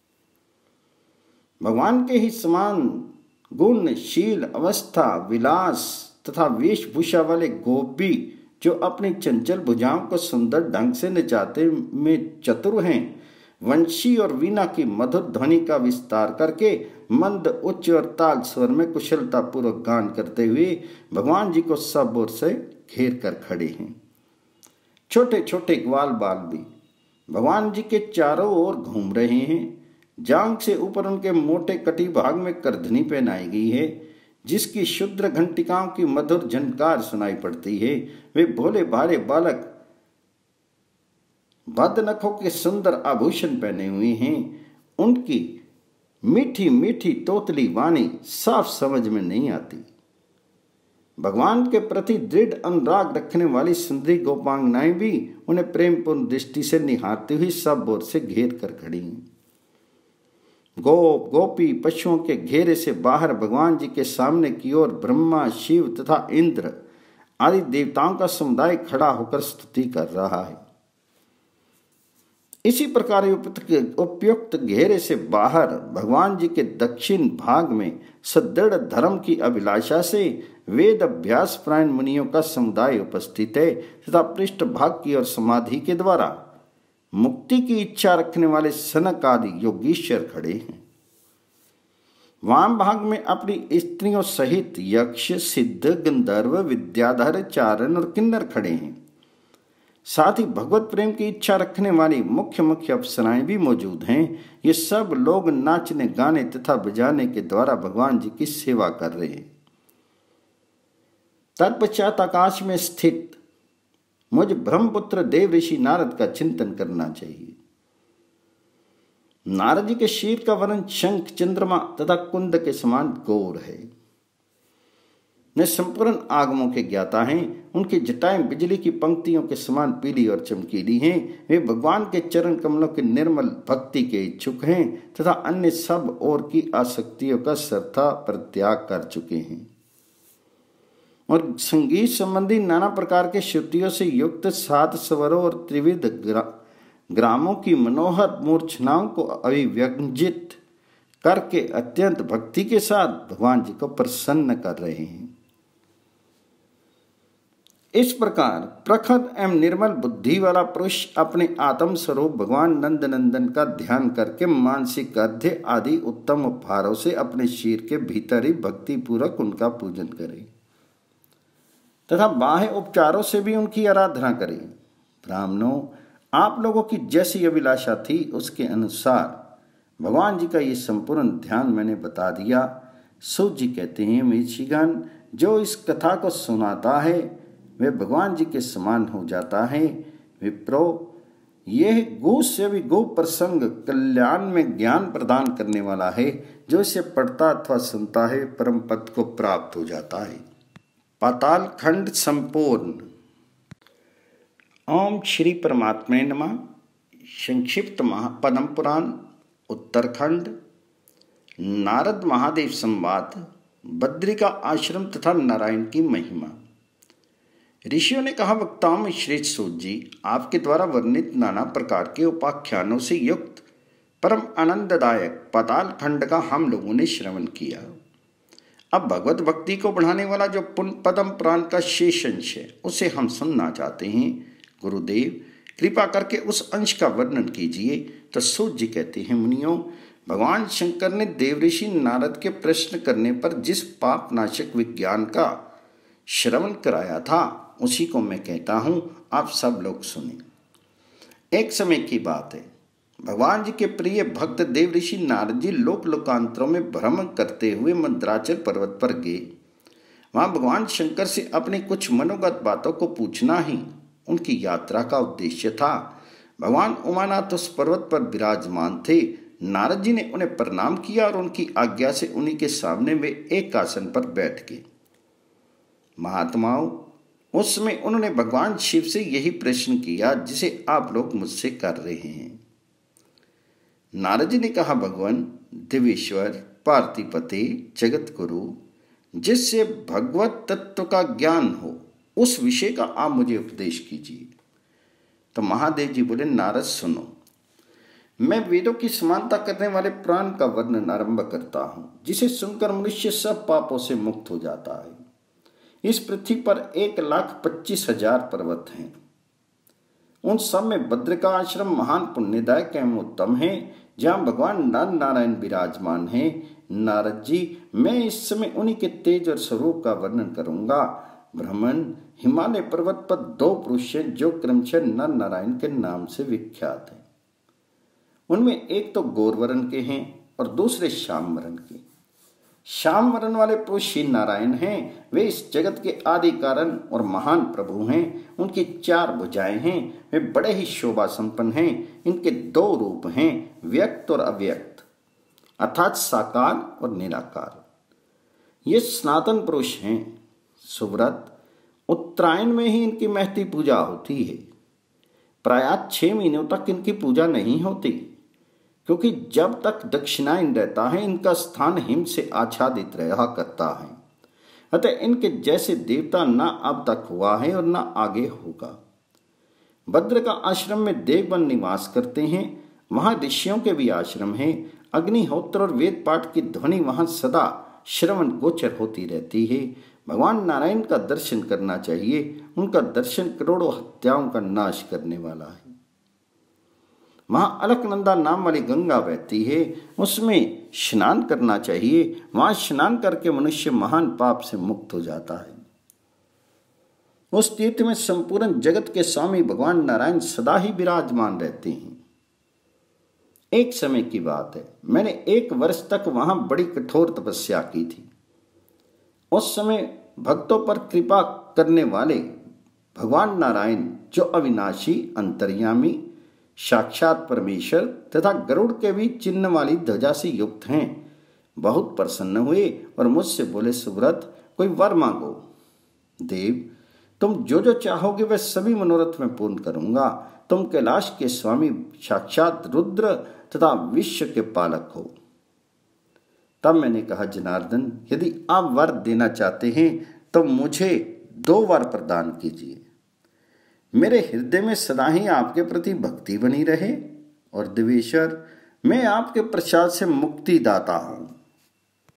भगवान के ही समान गुण, शील, अवस्था, विलास तथा वेशभूषा वाले गोप भी, जो अपनी चंचल भुजाओं को सुंदर ढंग से नचाते में चतुर हैं, वंशी और वीणा की मधुर ध्वनि का विस्तार करके मंद, उच्च और ताल स्वर में कुशलता पूर्वक गान करते हुए भगवान जी को सब ओर से घेर कर खड़े हैं। छोटे छोटे ग्वाल बाल भी भगवान जी के चारों ओर घूम रहे हैं। जांघ से ऊपर उनके मोटे कटी भाग में करधनी पहनाई गई है, जिसकी शुद्र घंटिकाओं की मधुर झनकार सुनाई पड़ती है। वे भोले भाले बालक बदनखों के सुंदर आभूषण पहने हुए हैं। उनकी मीठी मीठी तोतली वाणी साफ समझ में नहीं आती। भगवान के प्रति दृढ़ अनुराग रखने वाली सुंदरी गोपांगनाएं भी उन्हें प्रेमपूर्ण दृष्टि से निहारती हुई सब ओर से घेर कर खड़ी हैं। गोप गोपी पशुओं के घेरे से बाहर भगवान जी के सामने की ओर ब्रह्मा, शिव तथा इंद्र आदि देवताओं का समुदाय खड़ा होकर स्तुति कर रहा है। इसी प्रकार उपयुक्त घेरे से बाहर भगवान जी के दक्षिण भाग में सदृढ़ धर्म की अभिलाषा से वेद अभ्यास प्रायण मुनियों का समुदाय उपस्थित है तथा पृष्ठ भाग की ओर समाधि के द्वारा मुक्ति की इच्छा रखने वाले सनक आदि योगीश्वर खड़े हैं। वाम भाग में अपनी स्त्रियों सहित यक्ष, सिद्ध, गंधर्व, विद्याधर, चारण और किन्नर खड़े हैं। साथ ही भगवत प्रेम की इच्छा रखने वाली मुख्य मुख्य अप्सराएं भी मौजूद हैं। ये सब लोग नाचने, गाने तथा बजाने के द्वारा भगवान जी की सेवा कर रहे हैं। तत्पश्चात आकाश में स्थित मुझ ब्रह्मपुत्र देव ऋषि नारद का चिंतन करना चाहिए। नारद जी के शीर का वर्ण शंख, चंद्रमा तथा कुंद के समान गौर है। वे संपूर्ण आगमों के ज्ञाता हैं। उनकी जटाएं बिजली की पंक्तियों के समान पीली और चमकीली हैं। वे भगवान के चरण कमलों की निर्मल भक्ति के इच्छुक हैं तथा अन्य सब और की आसक्तियों का सरथा परित्याग कर चुके हैं और संगीत संबंधी नाना प्रकार के श्रुतियों से युक्त सात स्वरों और त्रिविध ग्रा, ग्रामों की मनोहर मूर्छनाओं को अभिव्यंजित करके अत्यंत भक्ति के साथ भगवान जी को प्रसन्न कर रहे हैं। इस प्रकार प्रखर एवं निर्मल बुद्धि वाला पुरुष अपने आत्म स्वरूप भगवान नंद नंदन का ध्यान करके मानसिक अर्घ्य आदि उत्तम उपहारों से अपने शीर के भीतर ही भक्ति पूर्वक उनका पूजन करे तथा बाह्य उपचारों से भी उनकी आराधना करें। ब्राह्मणों, आप लोगों की जैसी अभिलाषा थी उसके अनुसार भगवान जी का ये संपूर्ण ध्यान मैंने बता दिया। सूत जी कहते हैं, मीशिगण जो इस कथा को सुनाता है वे भगवान जी के समान हो जाता है। विप्रो, यह गो से भी गो प्रसंग कल्याण में ज्ञान प्रदान करने वाला है। जो इसे पढ़ता अथवा सुनता है परम पद को प्राप्त हो जाता है। पाताल खंड संपूर्ण। ओम श्री परमात्मे नमः। संक्षिप्त पद्म पुराण उत्तरखंड। नारद महादेव संवाद। बद्रिका आश्रम तथा नारायण की महिमा। ऋषियों ने कहा, वक्ताओं में श्रेष्ठ सूत जी, आपके द्वारा वर्णित नाना प्रकार के उपाख्यानों से युक्त परम आनंददायक पाताल खंड का हम लोगों ने श्रवण किया। अब भगवत भक्ति को बढ़ाने वाला जो पुण्य पद्म पुराण का शेष अंश है उसे हम सुनना चाहते हैं। गुरुदेव, कृपा करके उस अंश का वर्णन कीजिए। तो सूत जी कहते हैं, मुनियों, भगवान शंकर ने देवऋषि नारद के प्रश्न करने पर जिस पाप नाशक विज्ञान का श्रवण कराया था उसी को मैं कहता हूं, आप सब लोग सुने। एक समय की बात है, भगवान जी के प्रिय भक्त देवऋषि नारद जी लोक लोकांतरों में भ्रमण करते हुए मंदराचल पर्वत पर गए। वहां भगवान शंकर से अपनी कुछ मनोगत बातों को पूछना ही उनकी यात्रा का उद्देश्य था। भगवान उमानाथ उस पर्वत पर विराजमान थे। नारद जी ने उन्हें प्रणाम किया और उनकी आज्ञा से उन्हीं के सामने वे एक आसन पर बैठ गए। महात्माओं, उस समय उन्होंने भगवान शिव से यही प्रश्न किया जिसे आप लोग मुझसे कर रहे हैं। नारद जी ने कहा, भगवान देवेश्वर, पार्थिपते, जगत गुरु, जिससे भगवत तत्व का ज्ञान हो उस विषय का आप मुझे उपदेश कीजिए। तो महादेव जी बोले, नारद सुनो, मैं वेदों की समानता करने वाले प्राण का वर्णन आरंभ करता हूं, जिसे सुनकर मनुष्य सब पापों से मुक्त हो जाता है। इस पृथ्वी पर एक लाख पच्चीस हजार पर्वत हैं। उन सब में भद्र का आश्रम महान पुण्यदायक एवं उत्तम है, जहां भगवान नर नारायण विराजमान है। नारद जी, मैं इस समय उन्हीं के तेज और स्वरूप का वर्णन करूंगा। ब्राह्मण, हिमालय पर्वत पर दो पुरुष हैं जो क्रमशः नर नारायण के नाम से विख्यात हैं। उनमें एक तो गौरवर्ण के हैं और दूसरे श्याम वर्ण के। श्याम वर्ण वाले पुरुष श्री नारायण हैं। वे इस जगत के आदि कारण और महान प्रभु हैं। उनकी चार भुजाएं हैं। वे बड़े ही शोभा संपन्न हैं। इनके दो रूप हैं, व्यक्त और अव्यक्त, अर्थात साकार और निराकार। ये सनातन पुरुष हैं। सुव्रत, उत्तरायण में ही इनकी महती पूजा होती है। प्रायः छह महीनों तक इनकी पूजा नहीं होती, क्योंकि जब तक दक्षिणायन रहता है इनका स्थान हिम से आच्छादित रहा करता है। अतः इनके जैसे देवता न अब तक हुआ है और न आगे होगा। भद्र का आश्रम में देवगण निवास करते हैं। वहां ऋषियों के भी आश्रम हैं। अग्निहोत्र और वेद पाठ की ध्वनि वहां सदा श्रवण गोचर होती रहती है। भगवान नारायण का दर्शन करना चाहिए। उनका दर्शन करोड़ों हत्याओं का नाश करने वाला है। वहां अलकनंदा नाम वाली गंगा बहती है, उसमें स्नान करना चाहिए। वहां स्नान करके मनुष्य महान पाप से मुक्त हो जाता है। उस तीर्थ में संपूर्ण जगत के स्वामी भगवान नारायण सदा ही विराजमान रहते हैं। एक समय की बात है, मैंने एक वर्ष तक वहां बड़ी कठोर तपस्या की थी। उस समय भक्तों पर कृपा करने वाले भगवान नारायण, जो अविनाशी, अंतर्यामी, साक्षात परमेश्वर तथा गरुड़ के भी चिन्ह वाली ध्वजा से युक्त हैं, बहुत प्रसन्न हुए और मुझसे बोले, सुव्रत, कोई वर मांगो। देव, तुम जो जो चाहोगे वह सभी मनोरथ में पूर्ण करूंगा। तुम कैलाश के स्वामी साक्षात रुद्र तथा विश्व के पालक हो। तब मैंने कहा, जनार्दन, यदि आप वर देना चाहते हैं तो मुझे दो वर प्रदान कीजिए। मेरे हृदय में सदा ही आपके प्रति भक्ति बनी रहे और देवेश्वर, मैं आपके प्रसाद से मुक्ति दाता हूं।